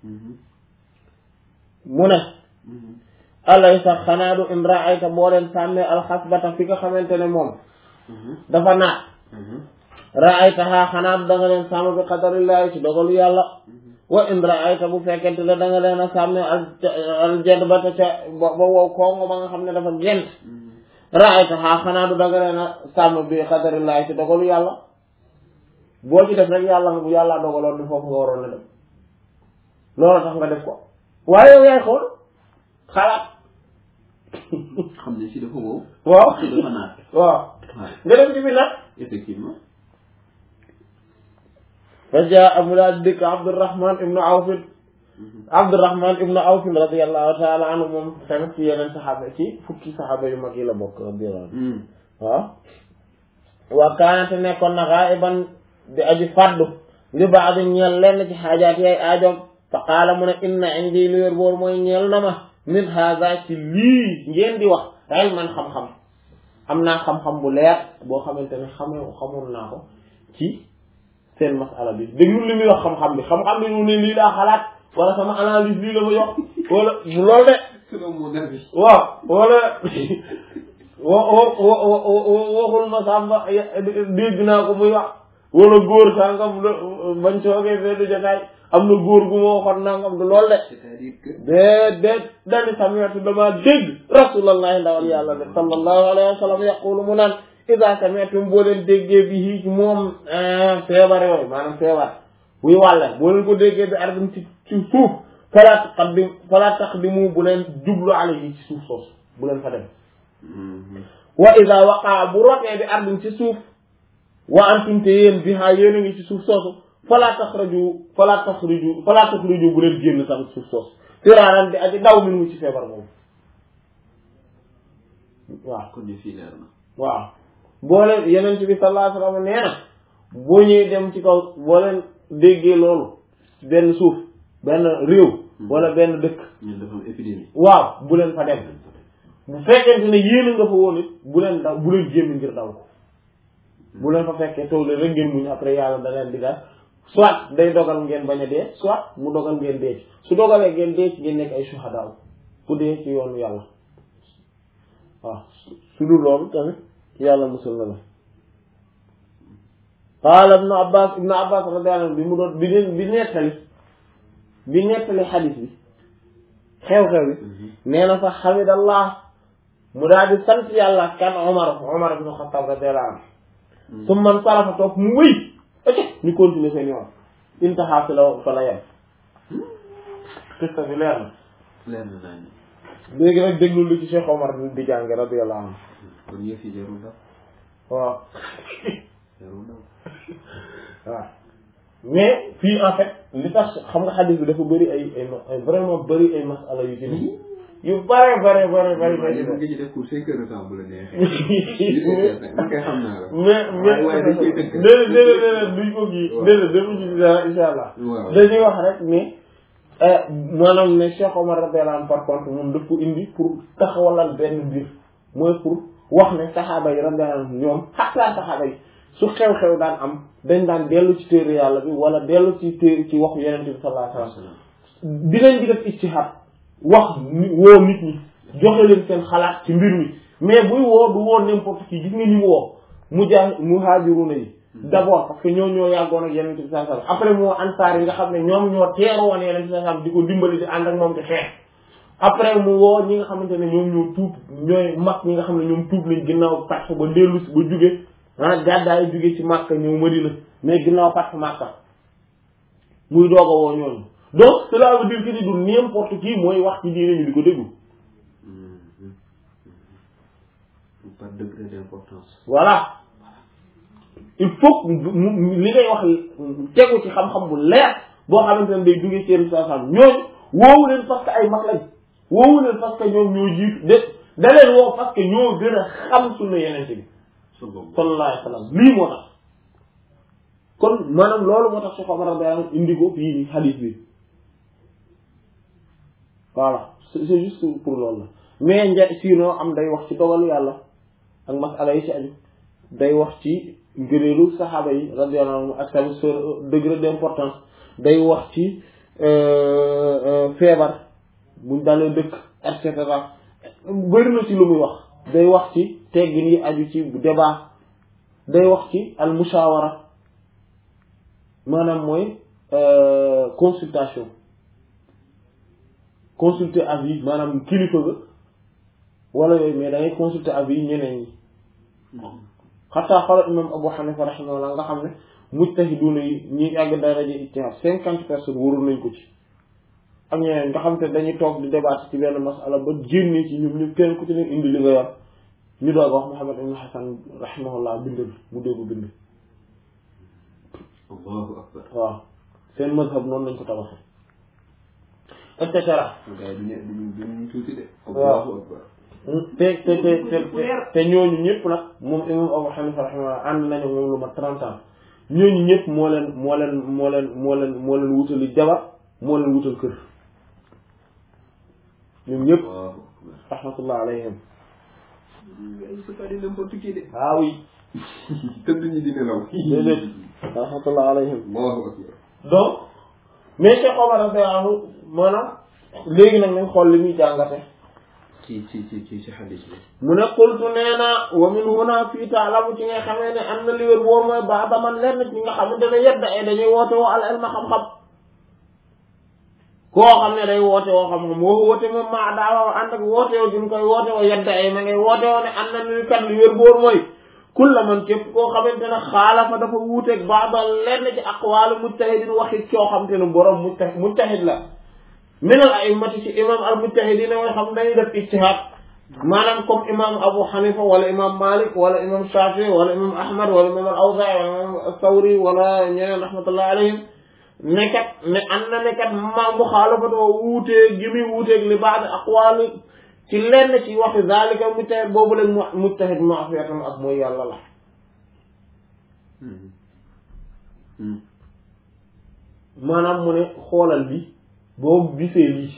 Speaker 1: mu ne alay sax xanaa du in ra'ayta boo leen sàmmee alxasbata fi nga xamante ne moom dafa naat ra'aytaha xanaa du da nga leen sàmm bi qadarillahi ci dogalu yàlla wa in ra'ayta bu fekkente ne da nga leen a sàmmee aljadbata ca ba wow kongo ba nga xam ne dafa gent ra'aytaha xanaa du da nga leen a sàmm bi qadarillahi ci dogalu yàlla boo ci def rek yàlla dogaloon du foofu nga waroon a dem loolu tax nga def ko waaye yow yaay xool xalaat
Speaker 2: xam ne si dafa wow
Speaker 1: waaw
Speaker 2: si dafa naat
Speaker 1: waaw nga dem ci bi nag
Speaker 2: effectivement
Speaker 1: fa jaa mu daal dikk Abdurrahman ibnu Awf radiyallahu ta'ala anhu moom tamit ci yeneen saxaaba ci fukki saxaaba yu mag yi la bokk radiyallahu anhu waaw wa kaanate nekkoon na ghaiban di aji faddu li ba'd ñeel lenn ci xaajaat yaay aajoom fa qaala mu ne inna indi lu wér boor mooy ñeel na ma min hada ci lii ngeen di wax ren man xam-xam am naa xam-xam bu leer boo xamante ne xamoon naa ko ci seen masala bi déglu li muy wax xam-xam bi xam-xam bi mu ne lii laa xalaat wala sama analyse lii la ma yox wala loolu de waaw wala waxul ma sàmba dégg naa ko muy wax wala góor sàngam bañ soogee fee du jotaay am na góor gu ma waxoon nangam du loolu de dani sami'tu dama dégg rasulullahi ndawal yàlla de sallallahu alayhi wa sallam yaqulu mu naan iza sami'tum boo leen déggee bi ci moom feebar yooyu maanaam feebar buy wàlle boo leen ko déggee bi ardum ci suuf fala taqdimu bu leen jublu alayhi ci suuf soosu bu leen fa dem wa iza waqaa bu rotee bi ardum ci suuf wa antum te yéen biha yéen a ngi ci suuf soosu fala taxruju bu leen génn tamit suuf soosu firaaran di aji daw min wu ci feebar boobu waaw
Speaker 2: kon fii leer na
Speaker 1: waaw boo leen yeneen bi sallallahu alayhi wa sallam nee na boo ñëwee dem ci kaw boo leen déggee loolu benn suuf benn réew wala benn dëkk
Speaker 2: ñun dafa am épidémie
Speaker 1: waaw bu leen fa dem bu fekkente ne yéen nga fa woon it bu leen daw bu leen génn ngir daw ko bu leen fa fekkee toog leen rek ngeen muñ après yàlla da leen di daal soit day dogal ngeen bañ a dee soit mu dogal ngeen dee ci su dogalee ngeen dee ci ngeen nekk ay suhada ku dee ci yoonu yàlla waaw su dul loolu tamit yàlla musul na la qaala ibnu abbas radiyallahu anhu bi mu doon bi nettali xadis bi xew-xew bi nee na fa xamidallah mu daal di sant yàlla kan Omar ibnu Xattaab radiyallahu anhu summa sarafa toog mu wéy ok ñu continuer seen yoon intaha fi la fa la yem xista bi leer na léegi nag déglu lu ci Cheikh Omar di jànge radiyallahu anhu
Speaker 2: kon yëf yi jarul daw
Speaker 1: waaw
Speaker 2: jarul daw
Speaker 1: waaw mais fii en fait li tax xam nga xadis bi dafa bëri ay vraiment bëri ay masala yu ci ni yu bare
Speaker 2: nga ci def pour 5 heures de temps bu la neexee man kay xam naa la
Speaker 1: mais
Speaker 2: waaye dañ koy tënk
Speaker 1: déedéet duñ ko kii déedéet dafa ci insha allah dañuy wax rek ni maanaam ne Cheikh Omar radiyallahu anhu par contre moom daf ko indi pour taxawalal benn mbir mooy pour wax ne saxaaba yi radiyallahu anhum ñoom xataa saxaaba yi su xew-xew daan am dañ daan dellu ci téere yàlla bi wala dellu ci téere ci waxu yeneen bi sallallahu alayhi wasallam dinañ di def ijtihaad wax woo nit ñi joxe leen seen xalaat ci mbir mi mais buy woo du woo n'importe qui gis nga ni mu woo muhaajiruna yi d'abord parce que ñoo yàggoon ak yeneen bi sallallahu alayhi wasallam après moo ansaar yi nga xam ne ñoom ñoo teeru woon yeneen bi sallallahu alayhi wasallam di ko dimbali di ànd ak moom di xeex après mu woo ñi nga xamante ne ñoom ñoo tuub ñooy mag ñi nga xam ne ñoom tuub lañ ginnaaw Fath ba dellu si ba jóge gàddaay jóge ci Makka ñëw Madina mais ginnaaw Fath Makka muy doog a woo ñooñu donc cela veut dire que du n'importe qui mooy wax ci diine ñu di ko déglu.
Speaker 2: par degré d'importance.
Speaker 1: voilà il faut li ngay wax tegu ci xam-xam bu leer boo xamante ne day jóge ci yenn saa ñooñu woowu leen parce que ay mag lañ woowu leen parce que ñoom ñoo jiitu da leen woo parce que ñoo gën a xam sunna yeneen bi sallallahu alayhi wa sallam lii moo tax kon maanaam loolu moo tax Cheikh Omar radiyallahu anhu indi ko fii hadith bi voilà c'est juste pour loolu la mais sinon am day wax ci dogalu yàlla ak masala yi ci aju day wax ci ngëneelu saxaaba yi radiyallahu anhum ak tamit degré d'importance day wax ci feebar buñ dalee dëkk et cetera bëri na ci lu muy wax day wax ci teggin yi aju ci débat day wax ci al mushawara maanaam mooy consulter avis maanaam kilifa ga wala yooyu mais da ngay consulter avis ñeneen ñi xataa xoolal imam Abu Hanifa rahimahullah nga xam ne mujtahiduna yi ñi àgg daraja ijtihad 50 personnes warul nañ ko ci ak ñeneen nga xam te dañuy toog di débat ci benn masala ba génnee ci ñoom ñu kenn ku ci leen indi li nga yor ñu doog wax Muhammad ibn Hasan rahimahullah bindal mu déggu bind
Speaker 2: Allahu akbar
Speaker 1: waaw seen mazhab noonu lañ ko tabaxee et cetera waaw te ñooñu ñëpp nag moom imam Abu Hanifa rahimahullah ànd nañu moom lu ma 30 ans ñooñu ñëpp moo leen wutali jabar moo leen wutal kër ñoom ñëpp rahmatullah alayhim.
Speaker 2: c'est pas n'importe qui de.
Speaker 1: ah oui.
Speaker 2: tëdd ñi di nelaw.
Speaker 1: déedéet rahmatullah alayhim.
Speaker 2: Allahu akbar.
Speaker 1: donc mais Cheikh Omar radiyallahu anhu maanaam léegi nag nañ xool li muy jàngate.
Speaker 2: ci xadis bi.
Speaker 1: mu ne qultu nee na wa min huna fii taalamu ci nga xamee ne am na li wér boobu mooy baax ba man lenn ci nga xamante ne yedda ay dañuy woote woo al ilma xam-xam koo xam ne day woote woo xam-xam woote moom maa daawa ànd ak woote woo duñ koy woote woo yedda ay ma ngay woote woo ne am na li kat li wér boobu mooy kulla man képp koo xamante ne xaalafa dafa wuuteeg baax ba lenn ci aqwaalu mujtahidin waxi coo xamante ne borom mujtahid la minal a'immati ci imam al mujtahidin way xam dañuy def ijtihad maanaam comme imam Abu Hanifa wala imam Malik wala imam Shafi wala imam Ahmad wala imam al-Awza'i wala imam Thawri wala ñeneen rahmatullahi alayhim nekkat ne am na nekkat ma muxaalafatoo wuutee gi muy wuuteeg li ba'd aqwaali ci lenn ci waxi zalika mujtahid boobu leen mujtahid ma'siyatan ak mooy yàlla la maanaam mu ne xoolal bi boo gisee lii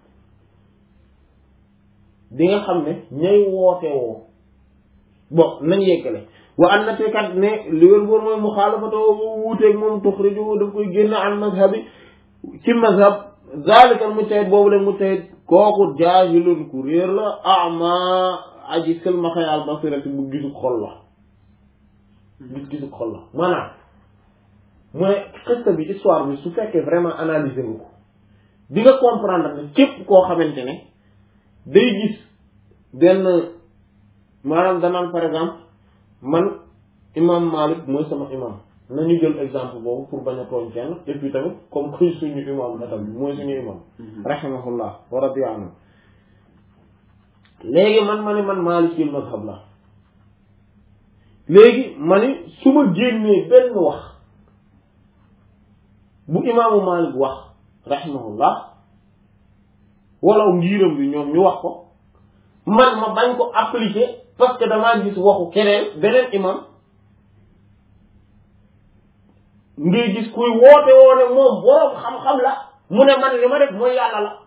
Speaker 1: di nga xam ne ñay woote woo bon nañ yeggale wa an na tekat ne li wér boor mooy muxaalafatoo mu wuuteeg moom tuxriju daf koy génn an mazhabi ci mazhab zalika mujtahid boobu leen mujtahid kooku jaahilun ku réer la ama aji silmaxa al basirati bu gisu xol la gisu xol la maanaam mu ne xista bi histoire bi su fekkee vraiment analyser nga ko di nga comprendre ne képp koo xamante ne day gis benn maanaam danaan par exemple man imam Malik mooy sama imam nañu jël exemple boobu pour bañ a tooñ kenn et puis tamit comme que suñu imam la tamit mooy suñu imam rahimahullah wa radiya anhu léegi man ma ne man Maliki mazhab la léegi ma ni su ma génnee benn wax bu imaamu Malik wax rahimahullah wala ngiiram bi ñoom ñu wax ko man ma bañ ko appliquer parce que damaa gis waxu keneen beneen imam ngay gis kuy woote woone moom boroom xam-xam la mu ne man li ma def mooy yàlla la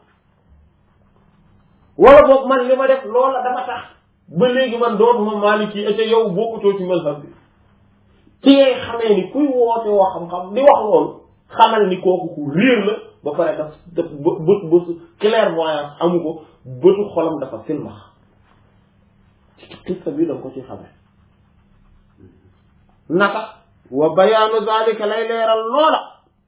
Speaker 1: wala boog man li ma def loola dafa tax ba léegi man dootuma Maliki et yow bokkutoo ci mazhab bi ci ngay xamee ni kuy woote woo xam-xam di wax loolu xamal ni kooku ku réer la ba pare daf bët clairvoyance amu ko bëtu xolam dafa silmax xista bi danga ko ci xamee naka wa bayaanu zalika lay leeral loola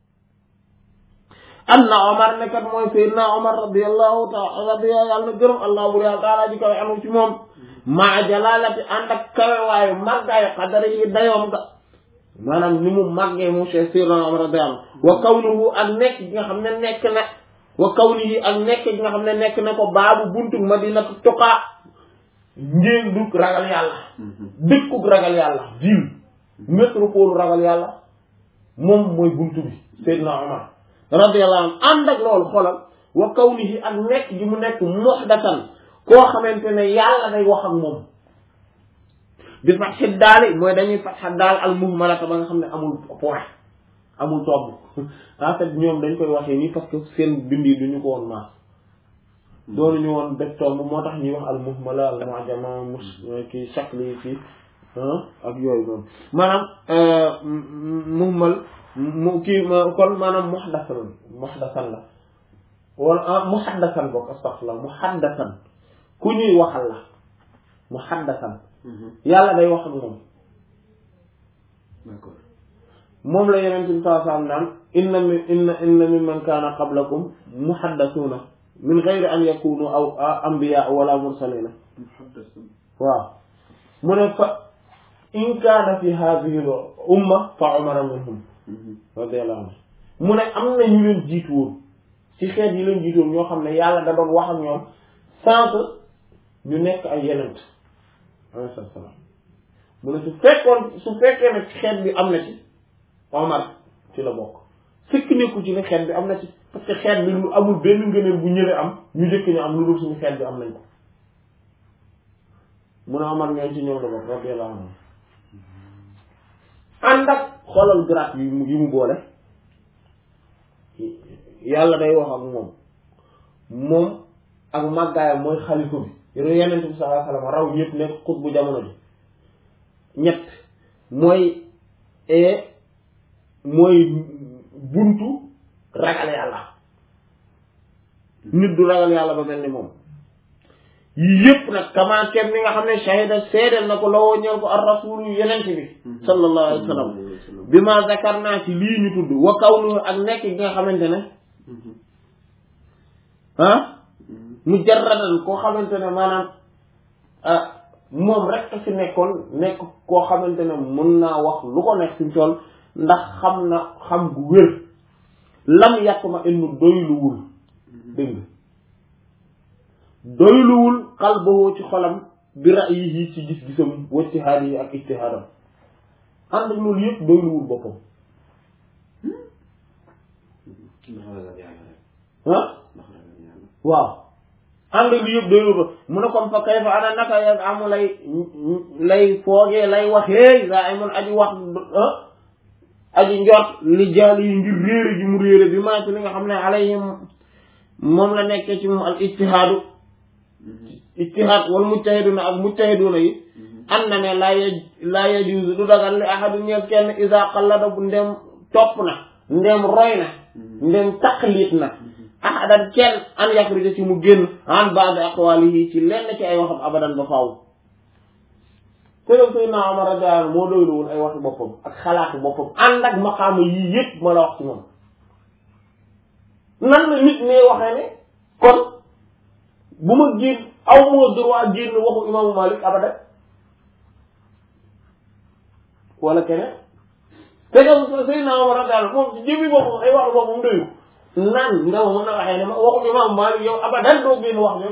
Speaker 1: anna Omar nekkat mooy Seydina Omar radiyallahu ta'ala yàlla na gërëm allah bur yàlla taala ji kawe anu ci moom maa jalalati ànd ak kawe waayu màggaayu xadara yi dayoom ga maanaam ni mu màggee mu Cheikh Seydina Omar radiyallahu wa kawnuhu ak nekk gi nga xam ne nekk na wa kawnihi ak nekk gi nga xam ne nekk na ko baabu buntu madinatu tuqaa ngeen dug ragal yàlla dëkkug ragal yàlla ville métropole ragal yàlla moom mooy buntu bi Seydina Omar radiyallahu anhu ànd ak loolu xoolal wa kawnihi ak nekk gi mu nekk muhdatan koo xamante ne yàlla day wax ak moom bi fatxi daali mooy dañuy fatxa daal al muhmalata ba nga xam ne amul point amul tomb en fait ñoom dañ koy waxee nii parce que seen bind yi duñu ko woon maas doonuñu woon def tomb moo tax ñuy wax al muhmala al mu'jama kii shakli kii ak yooyu noonu maanaam muhmal mu kii kon maanaam muhdasan la wala muhaddasan bokk astaghfirullah muhaddasan ku ñuy waxal la muhaddasan yàlla day wax ak moom
Speaker 2: d'accord
Speaker 1: moom la yeneen ci sallallahu alayhi wa sallam naan inna mimman kaana qablakum muhaddasuna min ghayri an yakunu aw anbiya wala mursalina waaw mu ne fa in kaana fi hadhihi al umma fa umara minhum radiyallahu anhu mu ne am na ñu leen jiitu woon ci xeet yi leen jiitu woon ñoo xam ne yàlla da doon wax ak ñoom sans que ñu nekk ay yenent alayhi salaam mu ne su fekkee ne xeet bi am na ci Omar ci la bokk fekk nekku ci ne xeet bi am na ci parce que xeet bi lu amul benn ngëneel bu ñëwee am ñu jëkk ñu am lu dul suñu xeet bi am nañ ko mu ne Omar ñoom ci ñoom la bokk radiyallahu anhu ànd ak xoolal grade yi mu boole yàlla day wax ak moom ak màggaayam mooy xalifa bi yenente bi sallallahu alayhi wasallam raw ñëpp nekk xut bu jamono ji ñett mooy buntu ragal yàlla nit du ragal yàlla ba mel ni moom yii yëpp nag kamaa kem ni nga xam ne shahida seedeel na ko lawoo ñeel ko ar rasulu yenent bi sallallahu alayhi wa sallam bi ma zakarna ci lii ñu tudd wa kawnu ak nekk gi nga xamante ne mujarradan koo xamante ne maanaam moom rek fi nekkoon nekk koo xamante ne mën naa wax lu ko nekk fi tool ndax xam na xam gu wér lam yàq ma innu doyluwul dégg nga doyluwul qalbuhu ci xolam bi ra'yihi ci gis-gisam wa ijtihaadihi ak ijtihaadam ànd ak loolu yëpp doyluwul boppam waaw ànd ak lu yëpp doyluwul boppam mu ne comme fa kayfa ana naka yag amu lay foogee lay waxee daa ay mun aji wax aji njort li jaal yi ngir réere ji mu réere bi maa ci li nga xam ne alayhim moom la nekkee ci moom al ijtihaadu ijtihaad wal mujtahiduna ak mujtahiduna yi am na ne laa yajuuzu du dagal li ahadu ñeel kenn isa qallada bu ndem topp na ndem roy na ndem taqlid na ahadan kenn an yaxruja ci mu génn an ba'd aqwalihi ci lenn ci ay waxam abadan ba faaw Seydina Omar radiyallahu anhu moo doyluwul ay waxi boppam ak xalaatu boppam ànd ak maqaama yii yëpp ma la wax ci moom nan la nit ne waxee ne kon bu ma génn aw moo droit génn waxu imaamu Malik abadan wala keneen te Seydina Omar radiyallahu anhu moom ci jëmmi boppam ay waxi boppam doyu nan nga ma mën a waxee ne ma waxu imaamu Malik yow abadan doo génn wax ne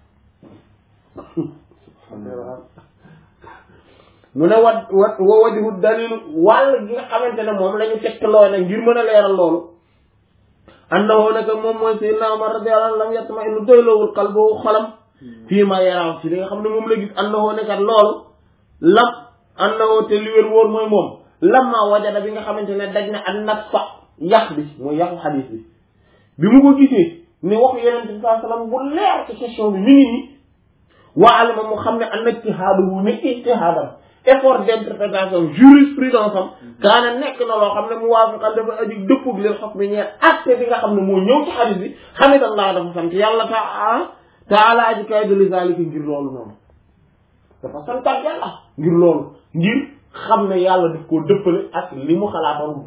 Speaker 1: mu ne wajhu dalilu wàll gi nga xamante ne moom la ñu tegtaloo ne ngir mën a leeral loolu annahu naka moom mooy Seydina Umar radiyallahu anhu lam yatma innu doyloowul qalbu xolam fii ma yaraaw ci li nga xam ne moom la gis annahu nekat loolu annahu te li wér wóor mooy moom lamma wajada bi nga xamante ne daj na an nafsa yàq bi mooy yàqu xadiis bi mu ko gisee ne waxu Yonent bi sallallahu alayhi wasallam bu leer ci question bi mi ngi nii wa alima mu xam ne an ijtihaadahu ne ijtihaadam effort d'interprétation jurisprudence am kaana nekk na loo xam ne mu waafiqan dafa aji dëppug lil hukm bi ñeer acte bi nga xam ne moo ñëw ci xadis bi hamidallah dafa sant yàlla taala aji kay de li zalika ngir loolu noonu dafa santat yàlla ngir loolu ngir xam ne yàlla daf koo dëppale ak li mu xalaatoon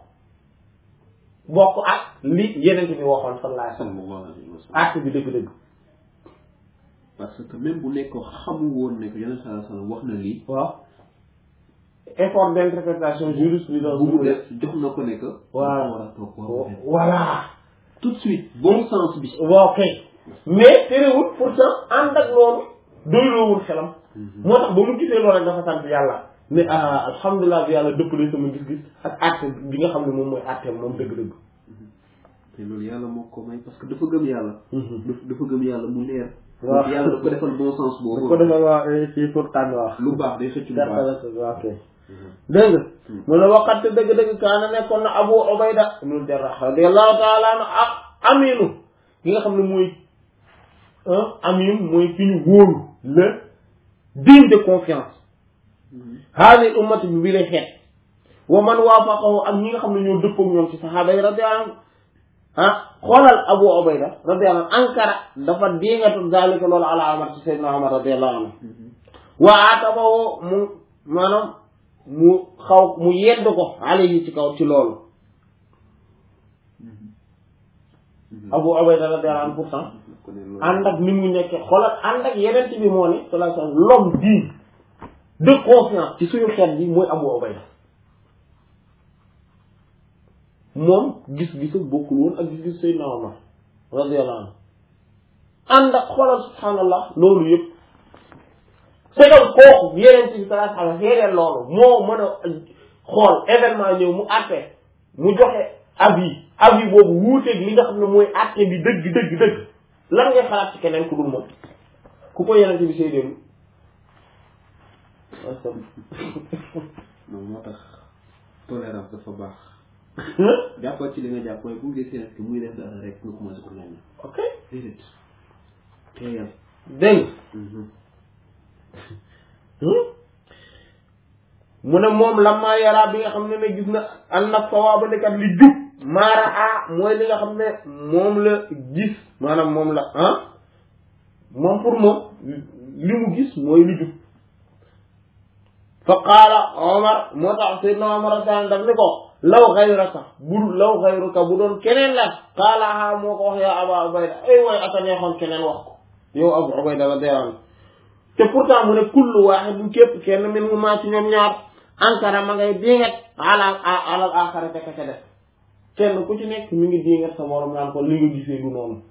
Speaker 1: bokk ak li yenente bi waxoon sallallahu alayhi wasallam acte bi dëgg-dëgg
Speaker 2: parce que même bu nekk xamu woon ne que yeneen sallallahu alayhi wasallam wax na lii.
Speaker 1: waaw effort d'interprétation jurisprudence
Speaker 2: bu mu def jox na ko ne que.
Speaker 1: voilà
Speaker 2: tout de suite bon sens bi.
Speaker 1: waaw kay mais terewul pourtant ànd ak loolu doyloowul xelam. moo tax ba mu gisee loolu rek dafa sant yàlla ne alhamdulilah bi yàlla dëppale sama gis-gis ak àtte bi nga xam ne moom mooy àtteem moom dëgg-dëgg.
Speaker 2: te loolu yàlla moo ko may parce que dafa gëm yàlla. dafa gëm yàlla mu leer. waaw yàlla daf ko defal bon sens boobu.
Speaker 1: daf ko defal waa ci Furqaan waaw.
Speaker 2: lu baax day xëcc lu baax.
Speaker 1: ok dégg nga. mu ne waxat dëgg-dëgg kaana nekkoon na Abu Ubayda ibnul Jarrah radiyallahu ta'ala anhu ak aminu ki nga xam ne mooy amin mooy ki ñu wóolu le digne de confiance. haadi ummati bi lay xeet. wa man waafaqahu ak ñi nga xam ne ñoo dëppoo ñoom ci saxaaba yi radiyallahu anhu xoolal Abu Ubayda radiyallahu anhu ankara dafa diingatu zalika loolu ala Umar ci Seydina Umar radiyallahu anhu waa atabawo mu maanaam mu yedd ko alayhi ci kaw ci loolu Abu Ubayda radiyallahu anhu pourtant ànd ak ni mu nekkee xoolal ànd ak yeneen bi moo ne sallallahu alayhi wasallam l'homme digne de confiance ci suñu xeet bi mooy Abu Ubayda moom gis-gisu bokkul woon ak gis-gis Seydina Omar radiyallahu anhu ànd ak xoolal subhaanallah loolu yëpp segal kooku yeneen ci sallallahu alayhi wasallam xeereel loolu moo mën a xool événement ñëw mu àtte mu joxe avis boobu wuuteeg li nga xam ne mooy àtte bi dëgg lan ngay xalaat ci keneen ku dul moom ku ko yeneen bi séedéelu
Speaker 2: non moo tax tolérance dafa baax. jàppal ci li nga jàpp mooy bu mu gisee que muy def dara rek nga commencé ko ngañ.
Speaker 1: ok
Speaker 2: déedéet
Speaker 1: dégg mu ne moom lamma yaraa bi nga xam ne gis na an na sawaaba likat li jub maara mooy li nga xam ne moom la gis maanaam moom la moom pour moom li mu gis mooy li jub fa qaala Omar moo tax Seydina Omar daan daf ni ko law xayraka bu doon keneen la qaala moo ko wax yaa Aba Ubayda ay waay aka neexoon keneen wax ko yow Abu Ubayda la deeral te pourtant mu ne kullu waahid képp kenn min huma ci ñoom ñaar ankara ma ngay diingat alal axara te ka ca def kenn ku ci nekk mi ngi diingat sa morom naan ko li nga gisee du noonu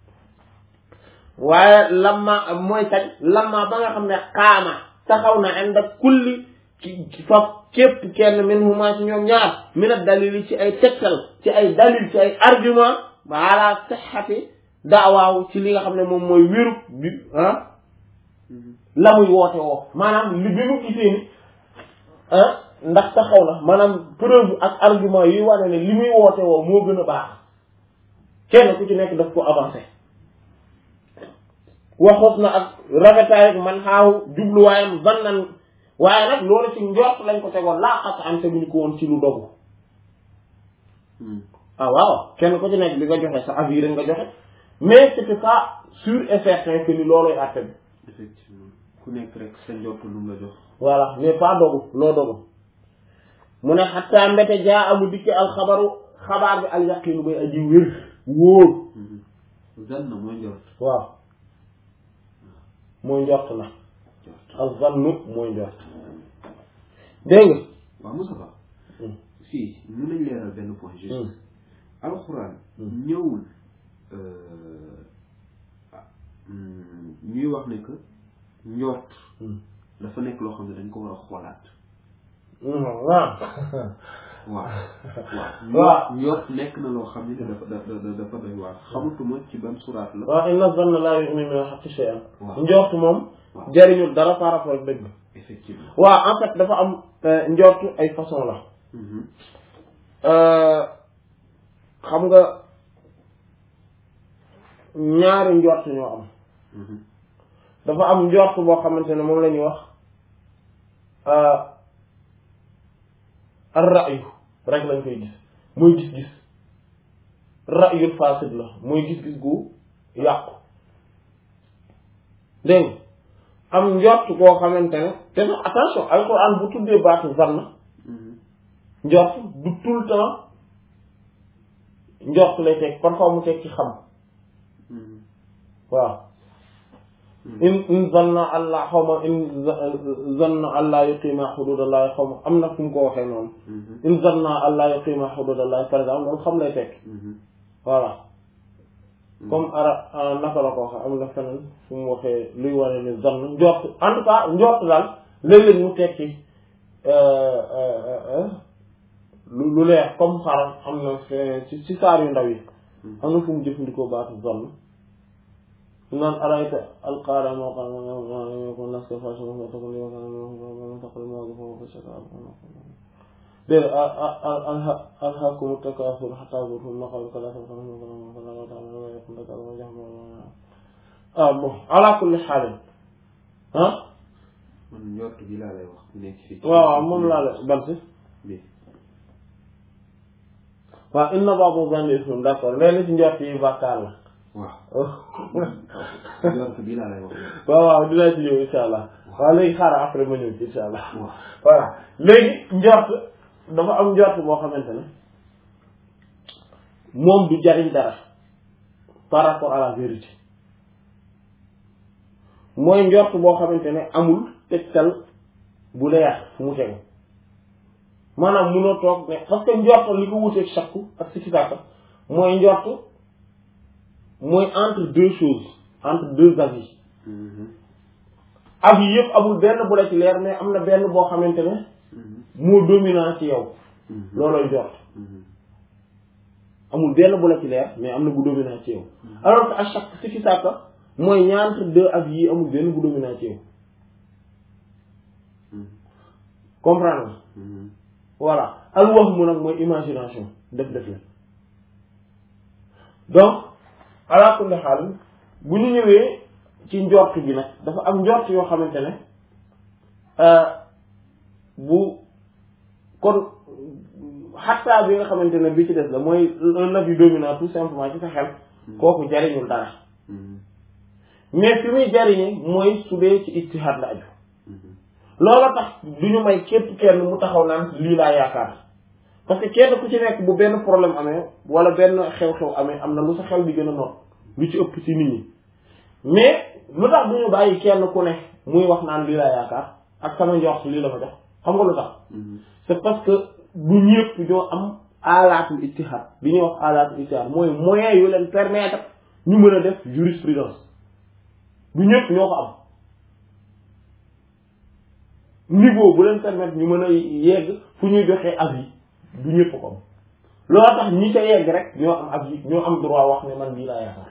Speaker 1: waaye lamma mooy kañ lamma ba nga xam ne xaama taxaw na ànd ak kulli fa képp kenn min huma ci ñoom ñaar mina dalili ci ay tegtal ci ay dalil ci ay argument ala sihhati daawaaw ci li nga xam ne moom mooy wéru bi la muy woote woo maanaam li bi mu gisee ni ndax taxaw na maanaam preuve ak argument yi wane ne li muy woote woo moo gën a baax kenn ku ci nekk daf ko avancé waxut na ak rafetaay ak man xaaw jubluwaayam zannan waaye nag loolu ci njort lañ ko tegoon laa xas am teguñu ko woon ci lu dogu waaw kenn ku ci nekk li nga joxe sa avis rek nga joxe mais c'était pas sûr et certain que ni looloy àtte bi
Speaker 2: effectivement ku nekk rek sa njort lu mu la jox
Speaker 1: voilà mais pas dogu loo dogu mu ne xatta mbete jaa amu dikki alxabaru xabaar bi al yaqinu bay aji wér wóor
Speaker 2: zann mooy njort
Speaker 1: waaw mooy njort na al zannu mooy njort dégg nga
Speaker 2: waaw Moustapha fii mun nañ leeral benn point juste alxuraan ñëwul ñuy wax ne que njort dafa nekk loo xam ne dañ ko war a xoolaat waaw njort nekk na loo xam ne dafa doy waar xamatuma ci ban suraat la
Speaker 1: waaw inna zanna laa yughni min al-haqqi shay'an njort moom jariñul dara par rapport ak dëgg
Speaker 2: effectivement
Speaker 1: waaw en fait dafa am njort ay façon la xam nga ñaari njort ñoo am dafa am njort boo xamante ne moom la ñuy wax ar ra'yu rek lañ koy gis mooy gis-gis ra'yul fasid la mooy gis-gis gu yàqu dégg nga am njort koo xamante ne te sax attention alxuraan bu tuddee baatu zanna njort du tout le temps njort lay teg parfois mu teg ci xam waaw in zanna allah xaw ma in zanna allah yuqima xududallahi xaw ma am na fu mu ko waxee noonu in zanna allah yuqima xududallahi par exemple loolu xam lay teg voilà comme ara naka la ko waxee am na feneen fu mu waxee luy wane ni zann njort en tout cas njort daal léeg-léeg mu tekki lu leer comme xaram am na ci saar yu ndaw yi am na fu mu jëfandikoo baatu zann naan arayta alqaara moo xam ko nas ko fashion moo tax li wax taxal moo ko foofu shaka dégg alhaakumu takaasur hattaa zurtumul maqaabir bon ala kulli haal
Speaker 2: man njort gi laa lay wax nekk fii
Speaker 1: waaw moom laa lay ban si waaw inna ba'da zanni ismun d'accord léegi ci njort yi bàkkaar la
Speaker 2: waaw njort bi laa lay wax
Speaker 1: waaw dinaa ci ñëw insha allah waaw léegi xaaral après ma ñëw ci insha allah voilà léegi njort dafa am njort boo xamante ne moom du jariñ dara par rapport à la vérité mooy njort boo xamante ne amul tegtal bu leer fu mu tegu maanaam munoo toog ne parce que njort li ko wuteeg sakku ak sikki sàkka mooy njort mooy entre deux choses entre deux avis avis yëpp amul benn bu la ci leer mais am na benn boo xamante ne moo dominant ci yow loolooy njort amul benn bu la ci leer mais am na bu dominant ci yow alors que à chaque sikki sàkka mooy ñaar deux avis yi amul benn bu dominant ci yow comprendre voilà al wahmu nag mooy imagination def la donc ala kulli xaal bu ñu ñëwee ci njort gi nag dafa am njort yoo xamante ne bu kon xattaa bi nga xamante ne bi ci des la mooy un avis dominant tout simplement ci sa xel kooku jariñul dara mais fi muy jariñe mooy su dee ci ijtihaad la aju loola tax du ñu may képp kenn mu taxaw naan lii laa yaakaar parce que kenn ku ci nekk bu benn problème amee wala benn xew-xew amee am na lu sa xel di gën a noot lu ci ëpp ci nit ñi mais lu tax du ñu bàyyi kenn ku ne muy wax naan lii laa yaakaar ak sama njort lii la ma jox xam nga lu tax c'est parce que du ñëpp ñoo am alaatul ijtihaad bi ñuy wax alaatul ijtihaad mooy moyen yu leen permettre ñu mën a def jurisprudence du ñëpp ñoo ko am niveau bu leen permettre ñu mën a yegg fu ñuy joxee avis du ñëpp ko am loolu tax ñi ca yegg rek ñoo am avis ñoo am droit wax ne man lii laa yaakaar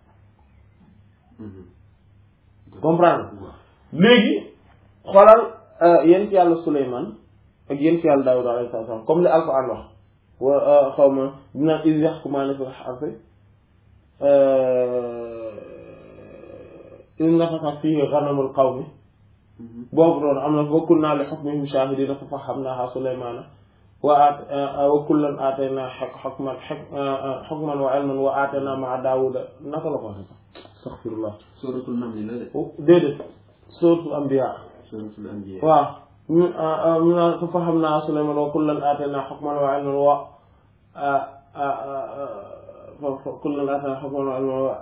Speaker 1: comprendre léegi xoolal yent yàlla Souleymane ak yent yàlla Daawuda alayhi salaam comme li Alxuraan wax wa xaw ma dinaan iz yaxkumaani fil harthi iz nafashat fiihi ghanamul qawmi boobu noonu am na wa kunnaa li hukmihim shaahidiina fa fahhamnaahaa Souleymana wa kullan aataynaa hukman wa ilman wa aataynaa ma'a Daawuda naka la ko waxee sax astaghfirullah
Speaker 2: suratul naml la de
Speaker 1: déedéet suratul anbiya
Speaker 2: suratul anbiya
Speaker 1: waaw ñu naan fa fahhamnaahaa Souleymana wa kullan aataynaa hukman wa ilman wa kullan aataynaa hukman wa ilman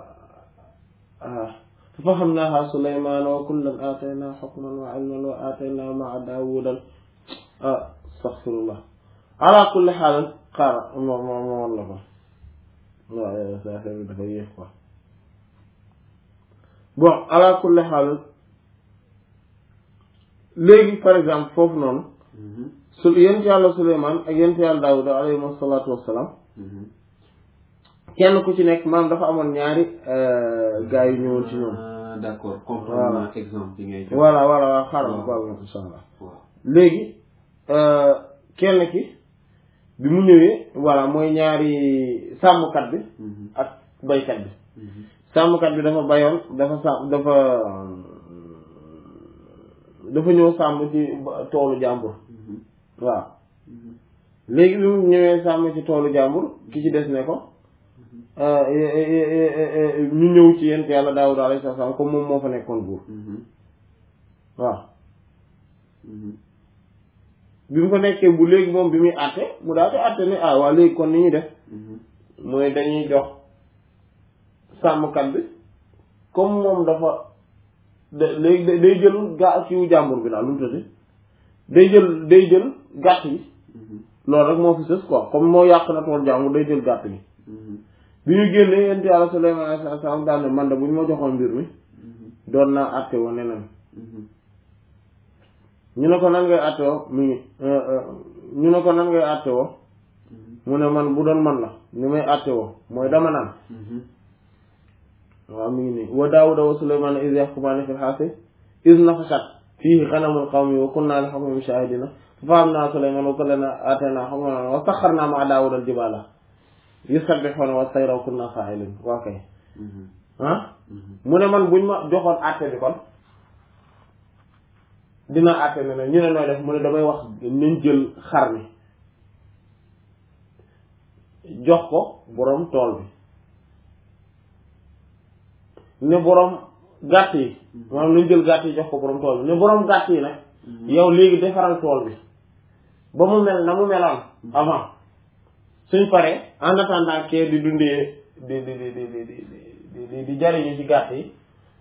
Speaker 1: ففهمناها سليمان وكلا آتينا حكما وعلما وآتينا مع داود استغفر الله على كل حال قال ما والله لا سافر دفاي bon على كل حال léegi par exemple foofu noonu su yent yàlla Souleymane ak yent yàlla Daawud alayhi salaatu wassalaam kenn ku ci nekk maanaam dafa amoon ñaari gars yu ñëwoon ci ñoom.
Speaker 2: d'accord comprendre exemple bi ngay jox.
Speaker 1: voilà xaaral baal na insha Allah. léegi kenn ki bi mu ñëwee voilà mooy ñaari sàmmkat bi. ak baykat bi. sàmmkat bi dafa bayoon dafa ñëw sàmm ci toolu jàmbur. waaw léegi bi mu ñëwee sàmm ci toolu jàmbur ki ci des ne ko. ñu ñëw ci yent yàlla Daawud alayhi salaam comme moom moo fa nekkoon buur waaw bi mu fa nekkee bu léegi moom bi muy àtte mu daal di àtte ne waa léegi kon ni ñuy def mooy dañuy jox sàmmkat bi comme moom dafa léegi day jël kiwu jàmbur bi daal lu mu tëdd day jël gàtt yi loolu rek moo fi sës quoi comme moo yàq na tool jàmbur day jël gàtt bi bi ñu génnee yent yàlla Souleymane alayhi salaam daal ne man de bu ñu ma joxoon mbir mi doon naa àtte woo neneen ñu ne ko nan ngay àtte woo ñu ne ko nan ngay àtte woo mu ne man bu doon man la ni may àtte woo mooy dama naan waaw mi ngi nii wa Daawuda wa Souleymane iz yahkumaani fil harthi iz nafashat fiihi ghanamul qawmi wa kunnaa li hukmihim shaahidiina fa fahhamnaa Souleymane wa kullan aataynaa hukman wa sakharnaa ma'a Daawuda al-jibaala yusabbihuna wa sayra wa kunna fa'ilin waa kay mu ne man buñ ma joxoon àtte bi kon dina àtte ne ñu ne nooy def mu ne damay wax nañ jël xar mi jox ko boroom tool bi ne boroom gàtt yi maanaam nañ jël gàtt yi jox ko boroom tool bi ne boroom gàtt yi nag yow léegi defaral tool bi ba mu mel na mu meloon avant suñ paree en attendant que di dundee di jariñu ci gàtt yi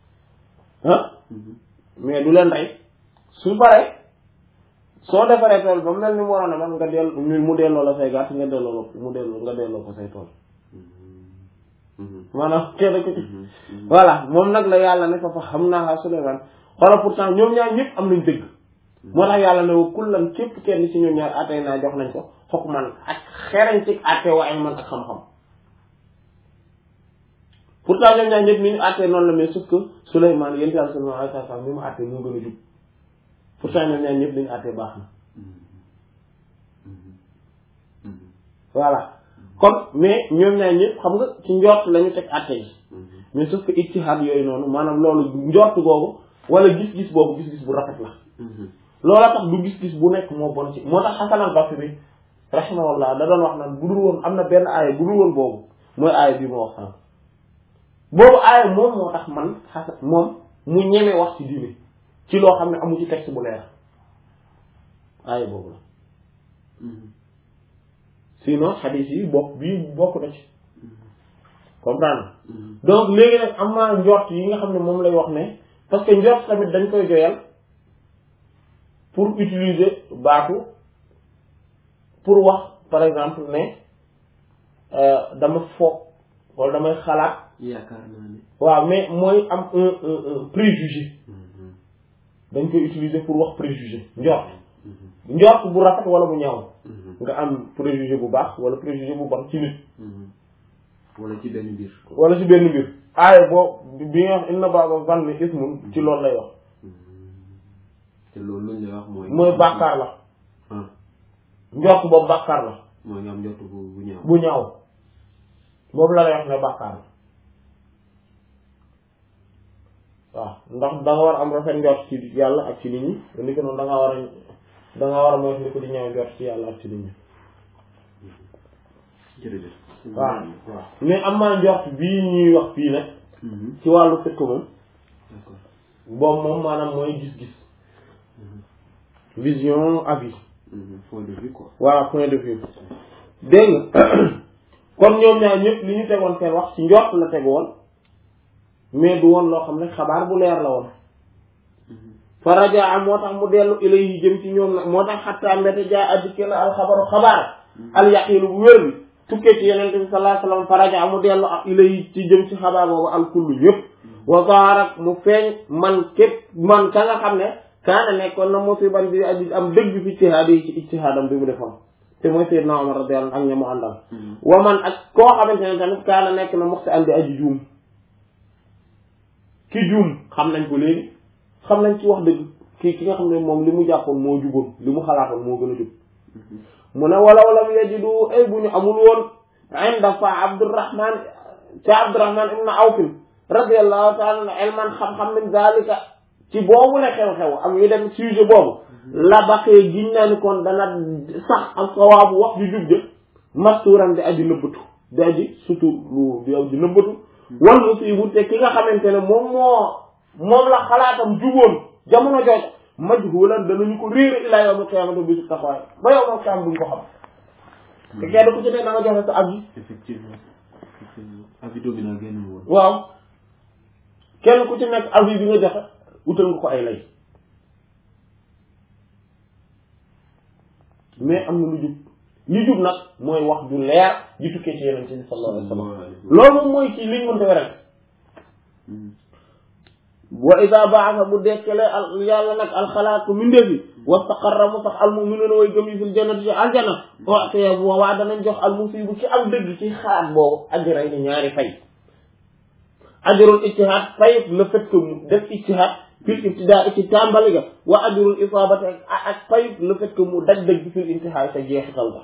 Speaker 1: mais du leen rey suñ paree soo defaree tool ba mel ni mu waroon a man nga mu delloo la say gàtt nga delloo ko say tool maanaam kenn ko ci voilà moom nag la yàlla ne fa xam naa Souleymane xoola pourtant ñoom ñaar ñëpp am nañ dëgg moo tax yàlla ne wa kullan képp kenn ci ñoom ñaar atay naa jox nañ ko hukman ak xereñ ci àtte wa ilman ak xam-xam pourtant ñoom ñaar ñëpp ni ñu àttee noonu la mais sauf que Souleymane yéen yàlla Souleymane alayhi salaam ni mu àttee moo gën a jub pourtant ñoom ñaar ñëpp li ñu àttee baax na voilà kon mais ñoom ñaar ñëpp xam nga ci njort la ñu teg àtte yi mais sauf que ijtihaad yooyu noonu maanaam loolu njort googu wala gis-gis boobu gis-gis bu rafet la loola tax du gis-gis bu nekk moo bon ci moo tax Hasan al-Basri rahimahullah da doon wax naan bu dul woon am na benn aaya bu dul woon boobu mooy aaya bi ma wax sànq boobu aaya moom moo tax man Hasan moom mu ñeme wax ci diine ci loo xam ne amu ci texte bu leer aaya boobu la sinon xadiis yi bokk na ci comprendre donc léegi nag am na njort yi nga xam ne moom lay wax ne parce que njort tamit dañ koy joyal pour utiliser baatu pour wax par exemple ne dama foog wala damay xalaat
Speaker 2: yaakaar naa ne
Speaker 1: waaw mais mooy am un préjugé dañ koy utiliser pour wax préjugé njort bu rafet wala bu ñaaw nga am préjugé bu baax wala préjugé bu bon ci nit
Speaker 2: wala ci benn mbir
Speaker 1: wala ci benn mbir aaya boobu bi nga wax inna ba'da zanni ismun ci loolu lay wax
Speaker 2: te loolu luñ lay wax
Speaker 1: mooy bàkkaar la njort boobu bàkkaar la
Speaker 2: mooy nga am njort bu ñaaw
Speaker 1: bu ñaaw boobu la lay wax ne bàkkaar la waaw ndax da nga war a am rafet njort ci yàlla ak ci nit ñi ni ko noonu da nga war a moytu ni ko di ñaaw njort ci yàlla ak ci nit ñi
Speaker 2: jërëjëf
Speaker 1: waaw mais am maa njort bii ñuy wax fii nag ci wàllu fekk moom boobu moom maanaam mooy gis-gis vision avis
Speaker 2: point de vue quoi
Speaker 1: voilà point de vue dégg nga kon ñoom ñaar ñëpp li ñu tegoon seen wax ci njort la tegoon mais du woon loo xam ne xabaar bu leer la woon fa rajaa moo tax mu dellu ilayhi jëm ci ñoom nag moo tax xattaa mbete jaa addike la alxabaru xabaar al yaqiinu bu wér bi tukkee ci yenente bi sallallahu alayhi wasallam fa rajaa mu dellu ilayhi ci jëm ci xabaar boobu al kullu yëpp wa zaarak mu feeñ man ka nga xam ne kaana nekkoon na musiban bi aji am dëgg fi ijtihaad yi ci ijtihaadam bi mu defoon te mooy Seydina Umar radiyallahu anhu ak ña mu àndal wa man ak koo xamante ne tamit kaana nekk na muxti andi aji juum ki juum xam nañ ko léegi xam nañ ci wax dëgg ki nga xam ne moom li mu jàppoon moo juboon li mu xalaatoon moo gën a jub mu ne wala lam yajidu ay bu ñu amul woon inda fa Abdurrahman ibn Awf radiyallahu ta'ala ilman xam-xam min zalika ci boobu la xew-xew am yu dem sujet boobu la baqee giñ naa ni kon dana sax ak sawaabu wax ju jub jë mastuuran di aji nëbbatu di aji surtout lu di aji nëbbatu wal musibu te ki nga xamante ne moom la xalaatam juboon jamono jooju majhulan danañu ko réere ilaa yawmal qiyaamati bi su taxawaay ba yawmal qiyaam duñ ko xam te kenn ku ci ne da nga joxe sa avis
Speaker 2: effectivement avis dominant génn woon
Speaker 1: waaw kenn ku ci nekk avis bi nga joxe utal nga ko ay lay mais am na lu jub li jub nag mooy wax ju leer ji tukkee ci Yonent bi sallallahu alayhi wa sallam loolu moom mooy ci liñ mënta werek wa ida ba'atha bu dekkale yàlla nag alxalaaqu mindeefi wastaqarra mu sax almu'minuuna way gëm yi fil jannati ci aljana te bu waa danañ jox almusibu ci am dëgg ci xaat boobu ajray ni ñaari fay ajrul ijtihaad fay le fait que mu def ijtihaad fil ibtidaa ci tàmbali ga wa ajrul isaabati ak fay le fait que mu daj dëgg fil intihaa sa jeexital ga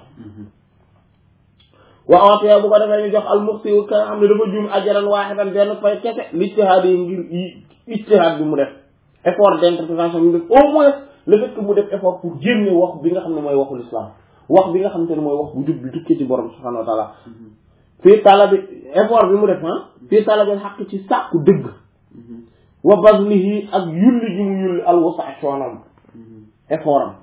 Speaker 1: wa oote bu ko defee ñu jox almuxsi ka nga xam ne dafa juum ajran waaxidan benn fay kese lijtihaad yi ngir ijtihaad bi mu def effort d'interprétation mu def au moins le fait que mu def effort pour génne wax bi nga xam ne mooy waxul islam wax bi nga xam te ne mooy wax bu jub bi tukkee ci borom subhanahu wa taala fii talabi effort bi mu def fii talabi xaq ci sàkku dëgg wa bazlihi ak yulli gi mu yulli alwasa coonam effort am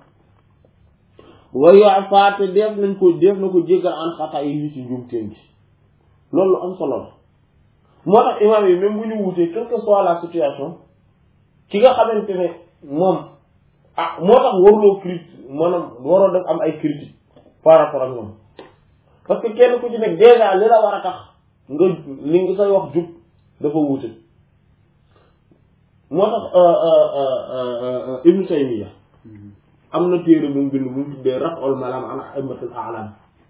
Speaker 1: wayo faate def na ko jéggal an xataa yi ci njuumteen gi loolu lu am solo la moo tax imam yi même bu ñu wutee quelle que soit la situation ki nga xamante ne moom moo tax waruloo critique maanaam waroo def am ay critique par rapport ak ñoom parce que kenn ku ci nekk déjà li la war a tax nga li nga say wax jub dafa wute moo tax Ibn Taymiyya am na téere bu mu bind bu mu tuddee Raf'ul Malam an A'immatul A'lam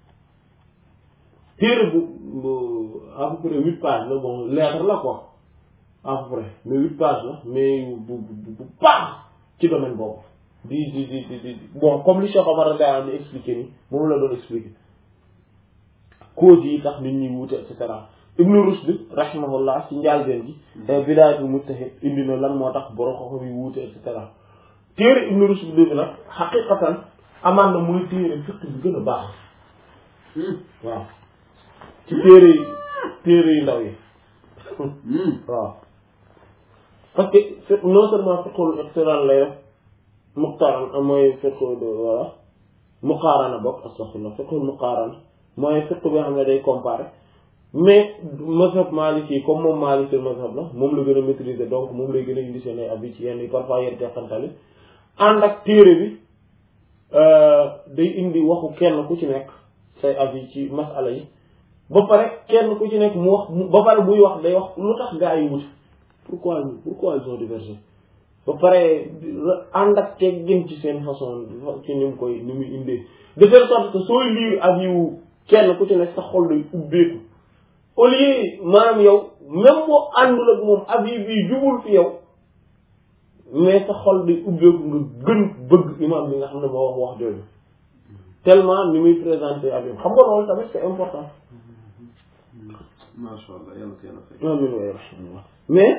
Speaker 1: téere bu à peu près 8 pages la bon lettre la quoi à peu près mais 8 pages la mais bu baax ci domaine boobu di bon comme li Cheikh Omar Daan di expliqué ni moom la doon expliqué causes yi tax nit ñi wute et cetera Ibn Rushd rahimahullah ci njàlbeen gi Bidaayatul Mujtahid indi na lan moo tax borom xam-xam yi wuute et cetera téere Ibn Rushd bi nag xaqiqatan amaan na muy téere fiqh bi gën a baax waaw ci téere yu ndaw yi waaw parce que non seulement fiqhul iqtiraan lay def muqaaran mooy fiqhu voilà muqaarana bokk astaghfirullah fiqhul muqaarana mooy fiqh bi nga xam ne day comparer mais mazhab Maliki comme moom Maliki mazhab la moom la gën a maîtriser donc moom lay gën a indi seen ay avis ci yenn yi parfois yenn teqantali ànd ak téere bi day indi waxu kenn ku ci nekk say avis ci masala yi ba pare kenn ku ci nekk mu wax ba pare buy wax day wax lu tax gaa yi wut pourquoi ils ont divergé ba pare ànd ak teggin ci seen façon ci ni muy indee de telle sorte que sooy lire avis wu kenn ku ci nekk sa xol day ubbeeku au lieu maanaam yow même boo àndul ak moom avis bii jubul fi yow mais sa xol day ubbeeku nga gën bëgg imam bi nga xam ne moo wax jooju tellement ni muy présenter avis xam nga loolu tamit c'est important.
Speaker 2: masha Allah yàlla ko yàlla fay.
Speaker 1: amiin wa rahmatullah mais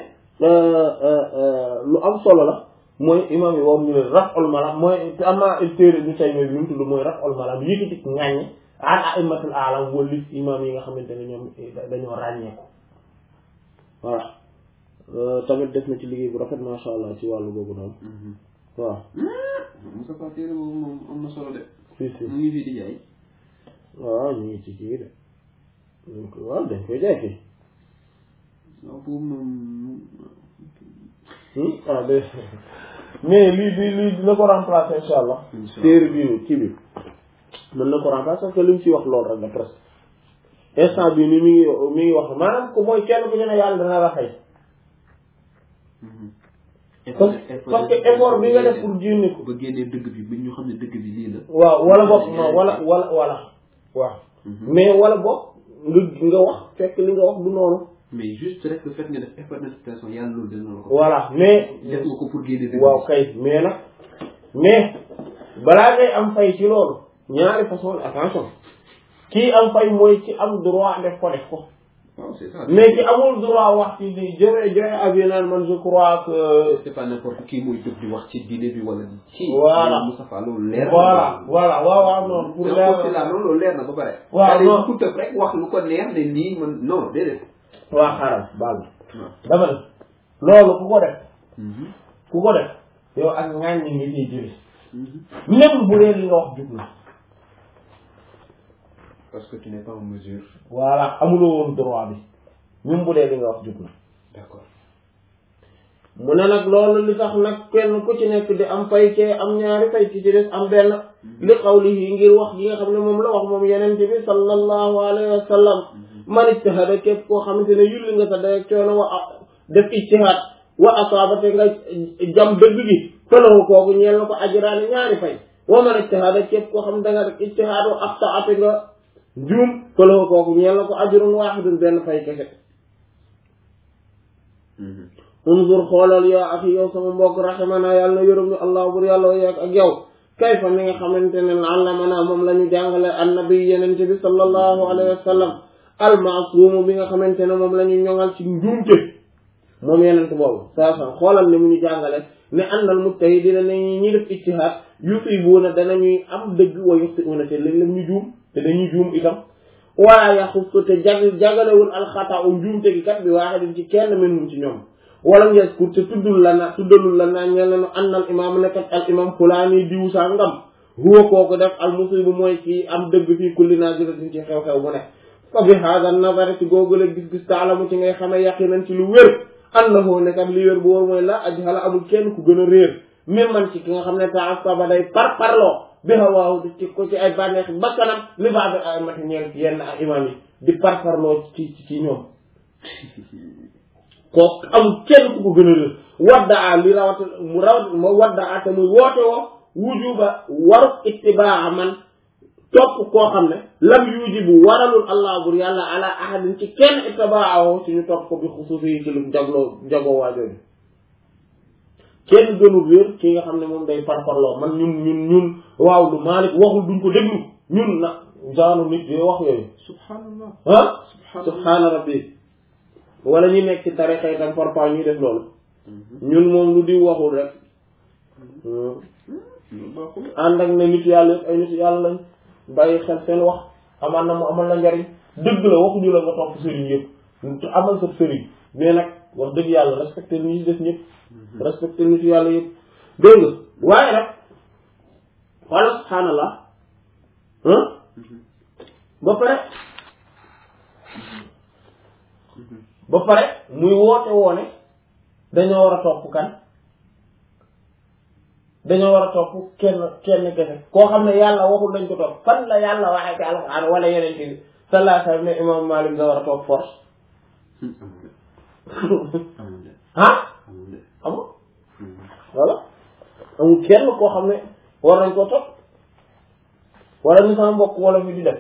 Speaker 1: lu am solo la mooy imam yi war ñu ne raf'ul malam mooy ama téere ñu tay mooy bi mu tudd mooy raf'ul malam yëkkati ŋàññe an a'immatul a'lam wala imam yi nga xamante ne ñoom dañoo ràññeeku voilà tamit def na ci liggéey bu rafet masha Allah ci wàllu boobu noonu waaw
Speaker 2: Moussa Ba téere boobu moom am na solo de.
Speaker 1: si
Speaker 2: mu ngi fii di jaay.
Speaker 1: waaw ñu ngi ci kii de waaw dañ koy jaay kii
Speaker 2: waaw boobu moom.
Speaker 1: ah de mais lii dina ko remplacer insha Allah. téere bii kii bi mën na ko remplacer parce que li mu ci wax loolu rek la presque instant bii nii mi ngi wax maanaam ko mooy kenn ku ne yàlla dana la fay. parce que effort bi nga def pour génne ko.
Speaker 2: ba génnee dëgg bi ba ñu xam ne dëgg bi lii la.
Speaker 1: waaw wala boog wala waaw. mais wala boog nga wax fekk li nga wax du noonu.
Speaker 2: mais juste rek le fait nga def effort d'expression yàlla loolu dina la ko.
Speaker 1: voilà mais.
Speaker 2: def nga ko pour génne dëgg.
Speaker 1: waaw kay mais nag mais balaa ngay am fay ci loolu ñaari façon attention kii am fay mooy ci am droit def ko.
Speaker 2: waaw c'est ça.
Speaker 1: mais ci amul droit wax ci di joxe avis naan man je crois que.
Speaker 2: c'est pas n'importe qui muy jóg di wax ci diine bi wala di. ci
Speaker 1: voilà
Speaker 2: Moustapha loolu leer.
Speaker 1: voilà waaw noonu. pour leer
Speaker 2: na loolu leer na ba pare.
Speaker 1: waaw non
Speaker 2: ku tëb rek wax lu ko neex ne nii man non déedéet.
Speaker 1: waa xaaral baal dama ne loolu ku ko def yow ak ŋàññ ngi ciy jëlee même bu dee li nga wax jub na
Speaker 2: parce que tu n'es pas en mesure.
Speaker 1: voilà amuloo woon droit bi même bu dee li nga wax jub na
Speaker 2: d'accord
Speaker 1: mu ne nag loolu li tax nag kenn ku ci nekk di am fay cee am ñaari fay ci des am benn li qawlihi ngir wax gi nga xam ne moom la wax moom yeneen bi sallallahu alayhi wa sallam man ijtahada képp koo xamante ne yulli nga sa dayeg coono wa def ijtihaad wa asaabate nga jam dëgg gi fëlawu kooku ñeel na ko ajraani ñaari fay wa man ijtahada képp koo xam da nga def ijtihaad wa axtaate nga juum fëlawu kooku ñeel na ko ajrun waahidun benn fay kese unzur xoolal yaa axi yow sama mbokk raximana yàlla na yërëm ñu allah bur yàlla yeeg ak yow kayfa ni nga xamante ne allamana moom la ñu jàngale annabi yenente bi sallallahu alayhi wa sallam almaasuumu bi nga xamante ne moom la ñu ñoŋal ci njuumte moom yenente boobu saa xoolal ni mu ñu jàngale ne annal mujtahidina ne ñi def ijtihaad yusibuuna danañuy am dëgg wa yuxtiuuna te léeg-léeg ñu juum te dañuy juum itam wala yaxustu te jagalewul alxata u njuumte gi kat bi waaxidin ci kenn minhum ci ñoom wala ngeeskur te tuddalul la naa ñeel nañu annal imam nekkat al imam fulaani diw saa ngam huwa kooku def al musibu mooy ci am dëgg fii kulli naaziratin ci xew-xew bu ne fa bi hada nazar ci googule gis-gis taalamu ci ngay xamee yaqinan ci lu wér annahu nekkat li wér bu wóor mooy la ajhala amul kenn ku gën a réer même man ci ki nga xam ne ta'assaba day parparloo bi hawaahu di ci ko ci ay bànneex bakkanam li ba'd a'immati ñeel ci yenn imam yi di parparloo ci ñoom kooku amul kenn ku ko gën a réer waddaa li waddaa te muy woote woo wujuba waru ittibaa man topp koo xam ne lam yujibu waralul allah bur yàlla ala ahadin ci kenn ittibaahu ci ñu topp ko bi xusuusi yi ci lu jagoo waajooju kenn gënul réer ki nga xam ne moom day parparloo man ñun waaw lu Maalik waxul duñ ko déglu ñun na jaanu nit yooyu wax yooyu
Speaker 2: subhanallah
Speaker 1: subhaana rabbi wala ñu nekk ci tarixa itam parfois ñuy def loolu ñun moom lu di waxul rek ànd ak ne nit yàlla yëpp ay nit yàlla lañ bàyyi xel seen wax amaan na mu amal la njariñ dëgg la waxuñu la nga topp sëriñ yëpp amal sa sëriñ mais nag wax dëgg yàlla respecté ni ñu def ñëpp respecté nit yàlla yëpp dégg nga waaye nag wala subhaanallah ba pare muy woote woone dañoo war a topp kan dañoo war a topp kenn kese koo xam ne yàlla waxul dañ ko topp fan la yàlla waxee ci alxuraan wala yeneen ci sallallahu alayhi wa sallam ne imam Malik nga war a topp force amul voilà amul kenn koo xam ne war nañ koo topp wala ñu sama mbokk wala fi di def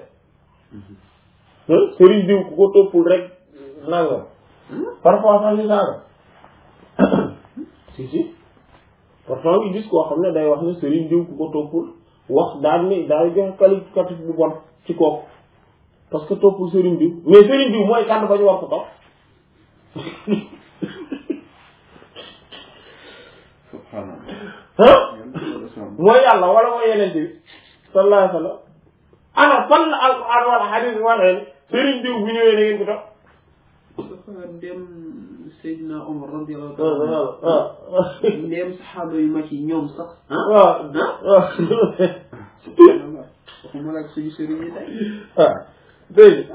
Speaker 1: sëriñ diw ku ko toppul rek nangam parfois sax ñu saaga si parfois ngi gis koo xam ne day wax ne sëriñ diw ku ko toppul wax daal ni daal joxe qualificatif bu bon ci kooku parce que toppul sëriñ diw mais sëriñ diw mooy kàddu ba ñu war ko topp mooy yàlla wala mooy yeneen bi sallallahu alayhi wa sallam ana fan la alquran wala hadith waxee ne sëriñ diw bu ñëwee na ngeen ko topp
Speaker 2: dafa dem Seydina Omar radiyallahu ta'ala ndem saxaaba yu mag yi ñoom sax
Speaker 1: waaw
Speaker 2: waxuma la ak suñu sëriñ yi tey
Speaker 1: dégg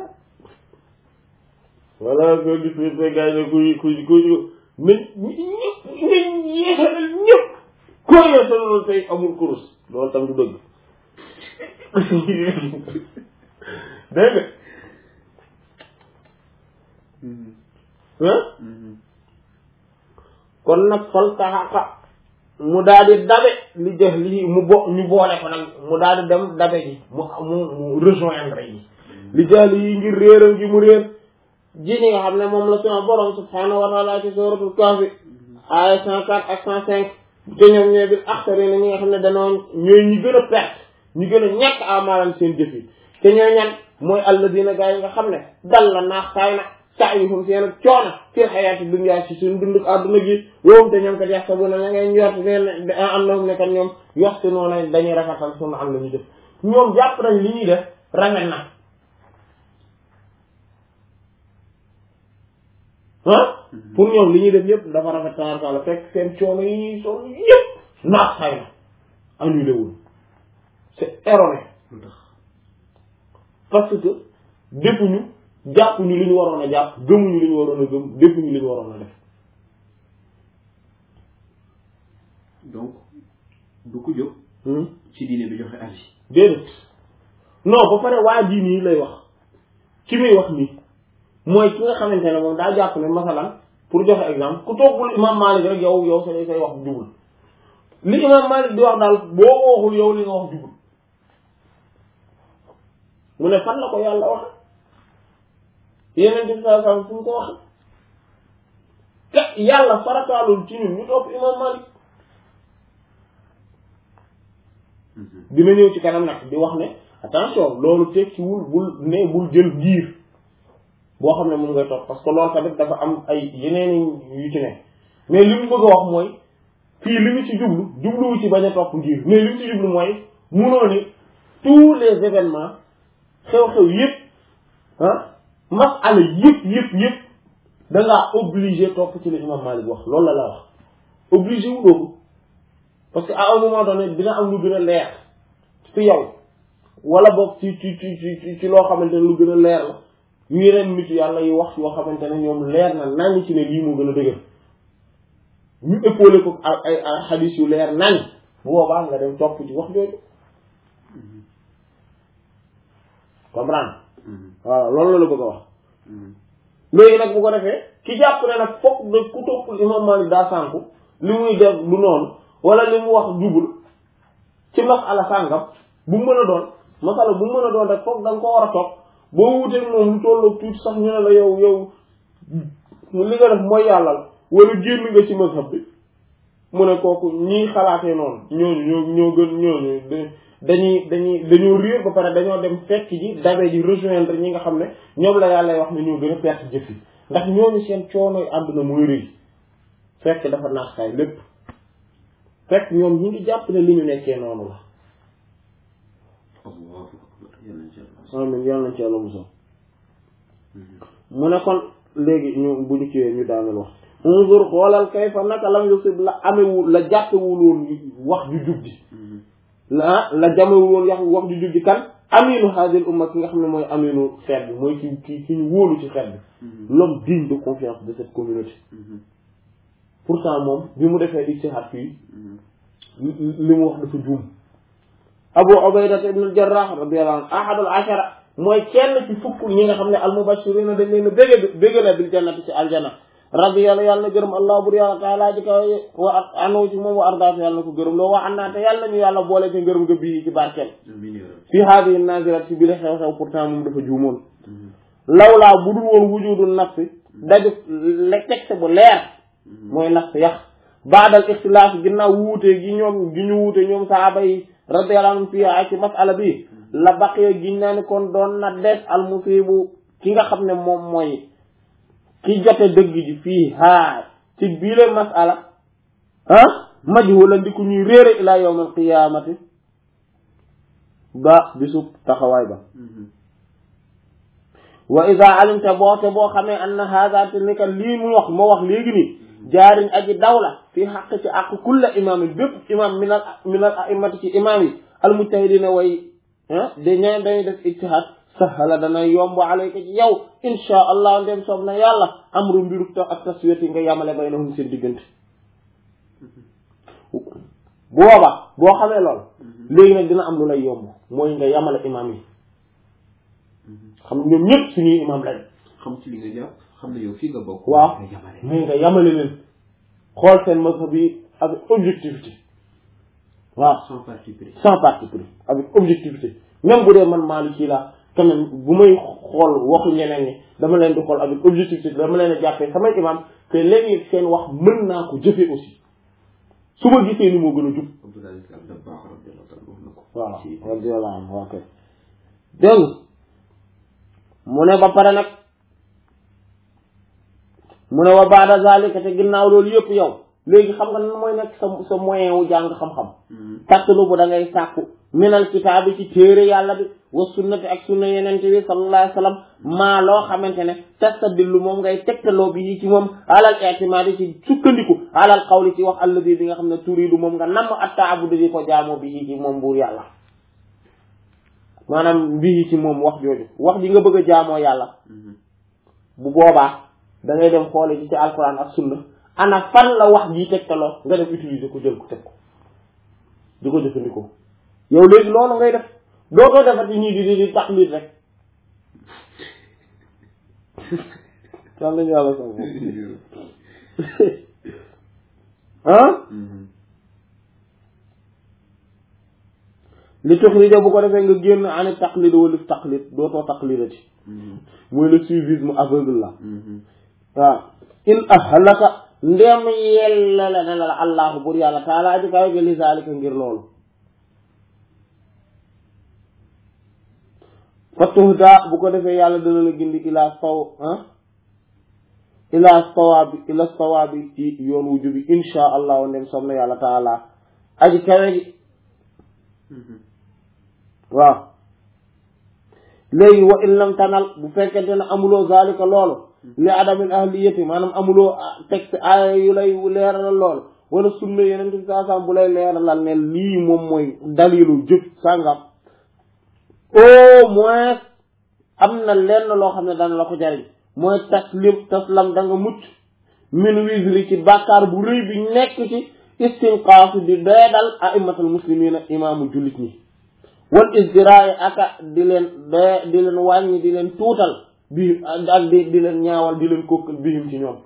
Speaker 1: wala ko gis ni te gars yi kuy nañ yeesalal ñëpp koo yeesalal tey amul kurus loolu tam du dëgg dégg kon nag fal taxaqa mu daal di dabe li def lii ñu boole ko nag mu daal di dem dabe ji mu rejoindre yi li jàll yi ngir réeram gi mu réer ji ñi nga xam ne moom la sama borom subhaanahu wa taala ci suratul kahfi aaya 104 ak 105 te ñoom ñooy bil axsari na ñi nga xam ne danoo ñooy ñi gën a perte ñi gën a ñàkk amaalam seen jëf yi te ñooy ñan mooy alladina gaa yi nga xam ne dal la naax saay na sa'yuhum seen ak coono fil hayaati dunya ci suñu dunduk àdduna gi woom te ñoom kat yaxsabuna ña ngay njort ne am na ne kat ñoom yuhsinuuna dañuy rafetal suñu am la ñu def ñoom jàpp nañ li ñuy def rafet na pour ñoom li ñuy def yëpp dafa rafet tabarkàlla fekk seen coono yi ñuy sonn yëpp naax saay na annulé wul c'est erroné parce que defuñu jàppuñu li ñu waroon a jàpp gëmuñu li ñu waroon a gëm defuñu li ñu waroon a def
Speaker 2: donc du ko jóg ci diine bi joxe avis
Speaker 1: déedéet non ba pare waa diine yi lay wax ki muy wax nii mooy ki nga xamante ne moom daa jàpp ne masalan pour joxe exemple ku toogul imam Malik rek yow say wax jubul li imam Malik di wax daal boo waxul yow li nga wax jubul mu ne fan la ko yàlla wax yeneen bi sallallahu alayhi wasallam fu mu ko wax te yàlla farataalul ci ñun ñu topp imam Malik dina ñëw ci kanam nag di wax ne attention loolu tekkiwul bul jël ngir boo xam ne mun ngay topp parce que loolu tamit dafa am ay yeneen yu ci ne mais li mu bëgg a wax mooy fii li mu ci jubluwu ci bañ a topp ngir mais li mu ci jublu mooy munoo ni tous les événements xew-xew yëpp masala yëpp da ngaa obligé topp ci li imam Malik wax loolu la wax obligé wu doogu parce que à un moment donné dina am lu gën a leer ci yow wala boog ci loo xamante ne lu gën a leer la yu yeneen nit yàlla yi wax yoo xamante ne ñoom leer na nañ ci ne lii moo gën a dëgër ñu épaulé ko ay xadiis yu leer nañ bu boobaa nga dem topp ci wax jooju comprendre waaw loolu la bëgg a wax léegi nag bu ko defee ki jàpp ne nag fokk da ku toppul imam Malik daa sànku li muy def du noonu wala li mu wax jubul ci masala sàngam bu mën a doon masala bu mën a doon rek fokk da nga ko war a topp boo wuteeg moom lu tolloog tuuti sax ñu ne la yow li nga def mooy yàlla wala génn nga ci mazhab bi mu ne kooku ñii xalaatee noonu ñoo gën ñooñu dañoo réer ba pare dañoo dem fekk ji dabe ji rejoindre ñi nga xam ne ñoom la yàlla wax ne ñoo gën a perte jëf yi ndax ñooñu seen coonoy àdduna mooy rëy fekk dafa naax saay lépp fekk ñoom ñi ngi jàpp ne li ñu nekkee noonu la amin yàlla nañ ci yàlla musal mu ne kon léegi ñu bu ñu kiwee ñu daaneel wax unzur xoolal kayfa naka lam yusib la amewul la jàppewul woon wax ju jub ji la jamewul woon wax ju jub ji kan aminu hadhihi umma ki nga xam ne mooy aminu xeet bi mooy ki ñu wóolu ci xeet bi l'homme digne de confiance de cette communauté pourtant moom bi mu defee ijtihad fii li mu wax dafa juum Abu Ubayda ibn al-Jarrah radiyallahu anhu ahadul ashara mooy kenn ci fukk ñi nga xam ne al-mubashirina dañ leen a bégale bil jannati ci aljana radiyallahu yàlla na gërëm allah bur yàlla taala ji kaw wa anu ci moom wa ardaatu yàlla na ko gërëm loo wa annaate yàlla ñu yàlla boole ci ngërëm nga bii ci barkeel fii haadihi nazirat ci bi la xew-xew pourtant moom dafa juumoon lawlaa bu dul woon wujudu nafsi daju texte bu leer mooy nafs yax baadal ixtilaaf ginnaaw wuute gi ñu wuute ñoom sahaaba yi radiyallahu anhum fii ak ci masala bi la baqiya giñ naa ni kon doon na des al musibu ki nga xam ne moom mooy ki jote dëgg ji fii ci biile masala majhulan di ku ñuy réere ila yawm al qiyamati ba bisub taxawaay ba wa ida alimta boo xamee anna hada te ni ka lii mu wax moo wax léegi nii jaariñ aji dawla fi xaq ci àq kulla imaamin bépp imam min al a'immati ci imam yi al mujtahidina way de ñaan dañuy def ijtihad sahala dana yomb alayka ci yow insha allah ndem soob na yàlla amru mbiru ak taswiyati nga yamale baynahum seen diggante booba boo xamee lool léegi nag dina am lu lay yomb mooy nga yamale imam yi xam ñoom ñëpp suñuy imam lañ
Speaker 2: xam ci li nga jàpp xam ne yow fii nga bokk
Speaker 1: waaw mais nga yamale leen xool seen mazhab bi avec objectivité waaw sans parti pris avec objectivité même bu dee man Maliki la quand même bu may xool waxu ñeneen ñi dama leen di xool avec objectivité dama leen a jàppee samay imam te léegi seen wax mën naa ko jëfee aussi su ma gisee ni moo gën a jub waaw radiyallahu anhu ok dégg mu ne ba pare nag mu ne wa baada zalika te ginnaaw loolu yëpp yow léegi xam nga nan mooy nekk sa moyen wu jàng xam-xam tattalu bu da ngay sàkku minal kitaabi ci téere yàlla bi wa sunnati ak sunna yenente bi sallallahu alayhi wa sallam maa loo xamante ne tastadillu moom ngay tegtaloo bi yi ci moom alal i'timaadi ci sukkandiku alal qawli ci wax alladi bi nga xam ne turiidu moom nga namm at-ta'abbudu di ko jaamoo bi yi ci moom buur yàlla maanaam bii ci moom wax jooju wax ji nga bëgg a jaamoo yàlla bu boobaa da ngay dem xoole ci alquran ak sunna ana fan la wax ji tegtaloo nga dem utiliser ko jël ko teg ko di ko jëfandikoo yow léegi loolu ngay def dootoo defati ñii di taqlid rek san lañu yàlla sax li tuxrija bu ko defee nga génn ani taqlid wala taqlid dootoo taqlidati mooy le suivisme aveugle la waaw in ahlaka ndem yella la ne la allahu bur yàlla taala aji kawe ga li zalika ngir loolu fa tuhda bu ko defee yàlla dana la gindi ila sawaabi ci yoon wu jubi insha allah ndem som na yàlla taala aji kawe gi waaw léegi wa in lam tanal bu fekkente ne amuloo zalika loolu li adamil ahliyati maanaam amuloo texte aaya yu lay leeralal loolu wala sunna yeneen bi saa saa bu lay leeralal ne lii moom mooy dalilu jëf sàngam au moins am na lenn loo xam ne dana la ko jariñ mooy taslam da nga mucc min wisri ci bàkkaar bu rëy bi nekk ci istinqaas di doyadal a'immatul muslimina imaamu jullit ñi wal isdiraay aka di leen wàññi di leen tuutal bi ak di leen ñaawal di leen kokkal bihim ci ñoom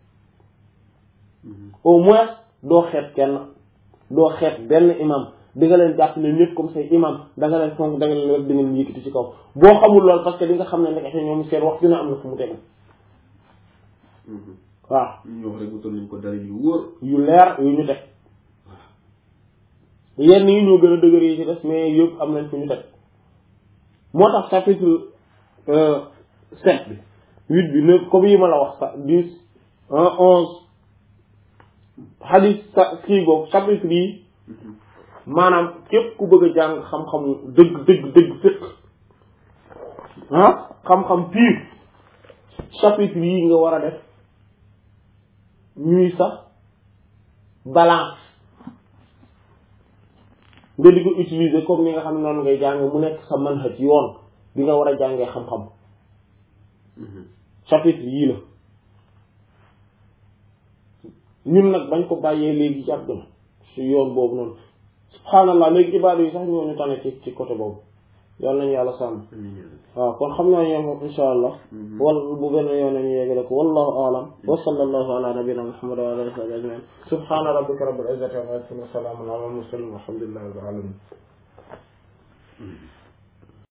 Speaker 1: au moins doo xeet kenn doo xeet benn imam di nga leen jàpp ne ñëpp comme say imam da nga leen fonk da nga leen rek di ngeen yëkkati ci kaw boo xamul lool parce que di nga xam ne nekkate ñoom seen wax dina am na fu mu tegu waaw
Speaker 2: ñu wax rek wutal nañ ko dara yu wóor
Speaker 1: yu leer yu ñu teg yenn yi ñoo gën a dëgër yi ci des mais yëpp am nañ fu ñu teg moo tax chapitre 7 bi 8 bi 9 comme yi ma la wax sax 10 11 hadith kii boobu chapitre yi maanaam képp ku bëgg a jàng xam-xamu dëgg fiqh xam-xam pur chapitre yi nga war a def ñuy sax balance nga di ko utiliser comme ni nga xam ne noonu ngay jàng mu nekk sa manhaj yoon bi nga war a jàngee xam-xam chapitre yii la ñun nag bañ ko bàyyee léegi ci àdduna si yoon boobu noonu subhaanallah léegi ibaadu yi sax ñoo ñu tane ci côté boobu yàlla nañu yàlla sàmm waaw kon xam naa ñoom moom insha allah wala bu benn yoon nañu yegg rek wallahu a'lam wa sallallahu ala nabiyyina muhammad wa ala alihi wa sahbihi ajma'in subhana rabbika rabbil izzati amma yasifun wa salamun ala al mursalin walhamdulillahi rabbil alamin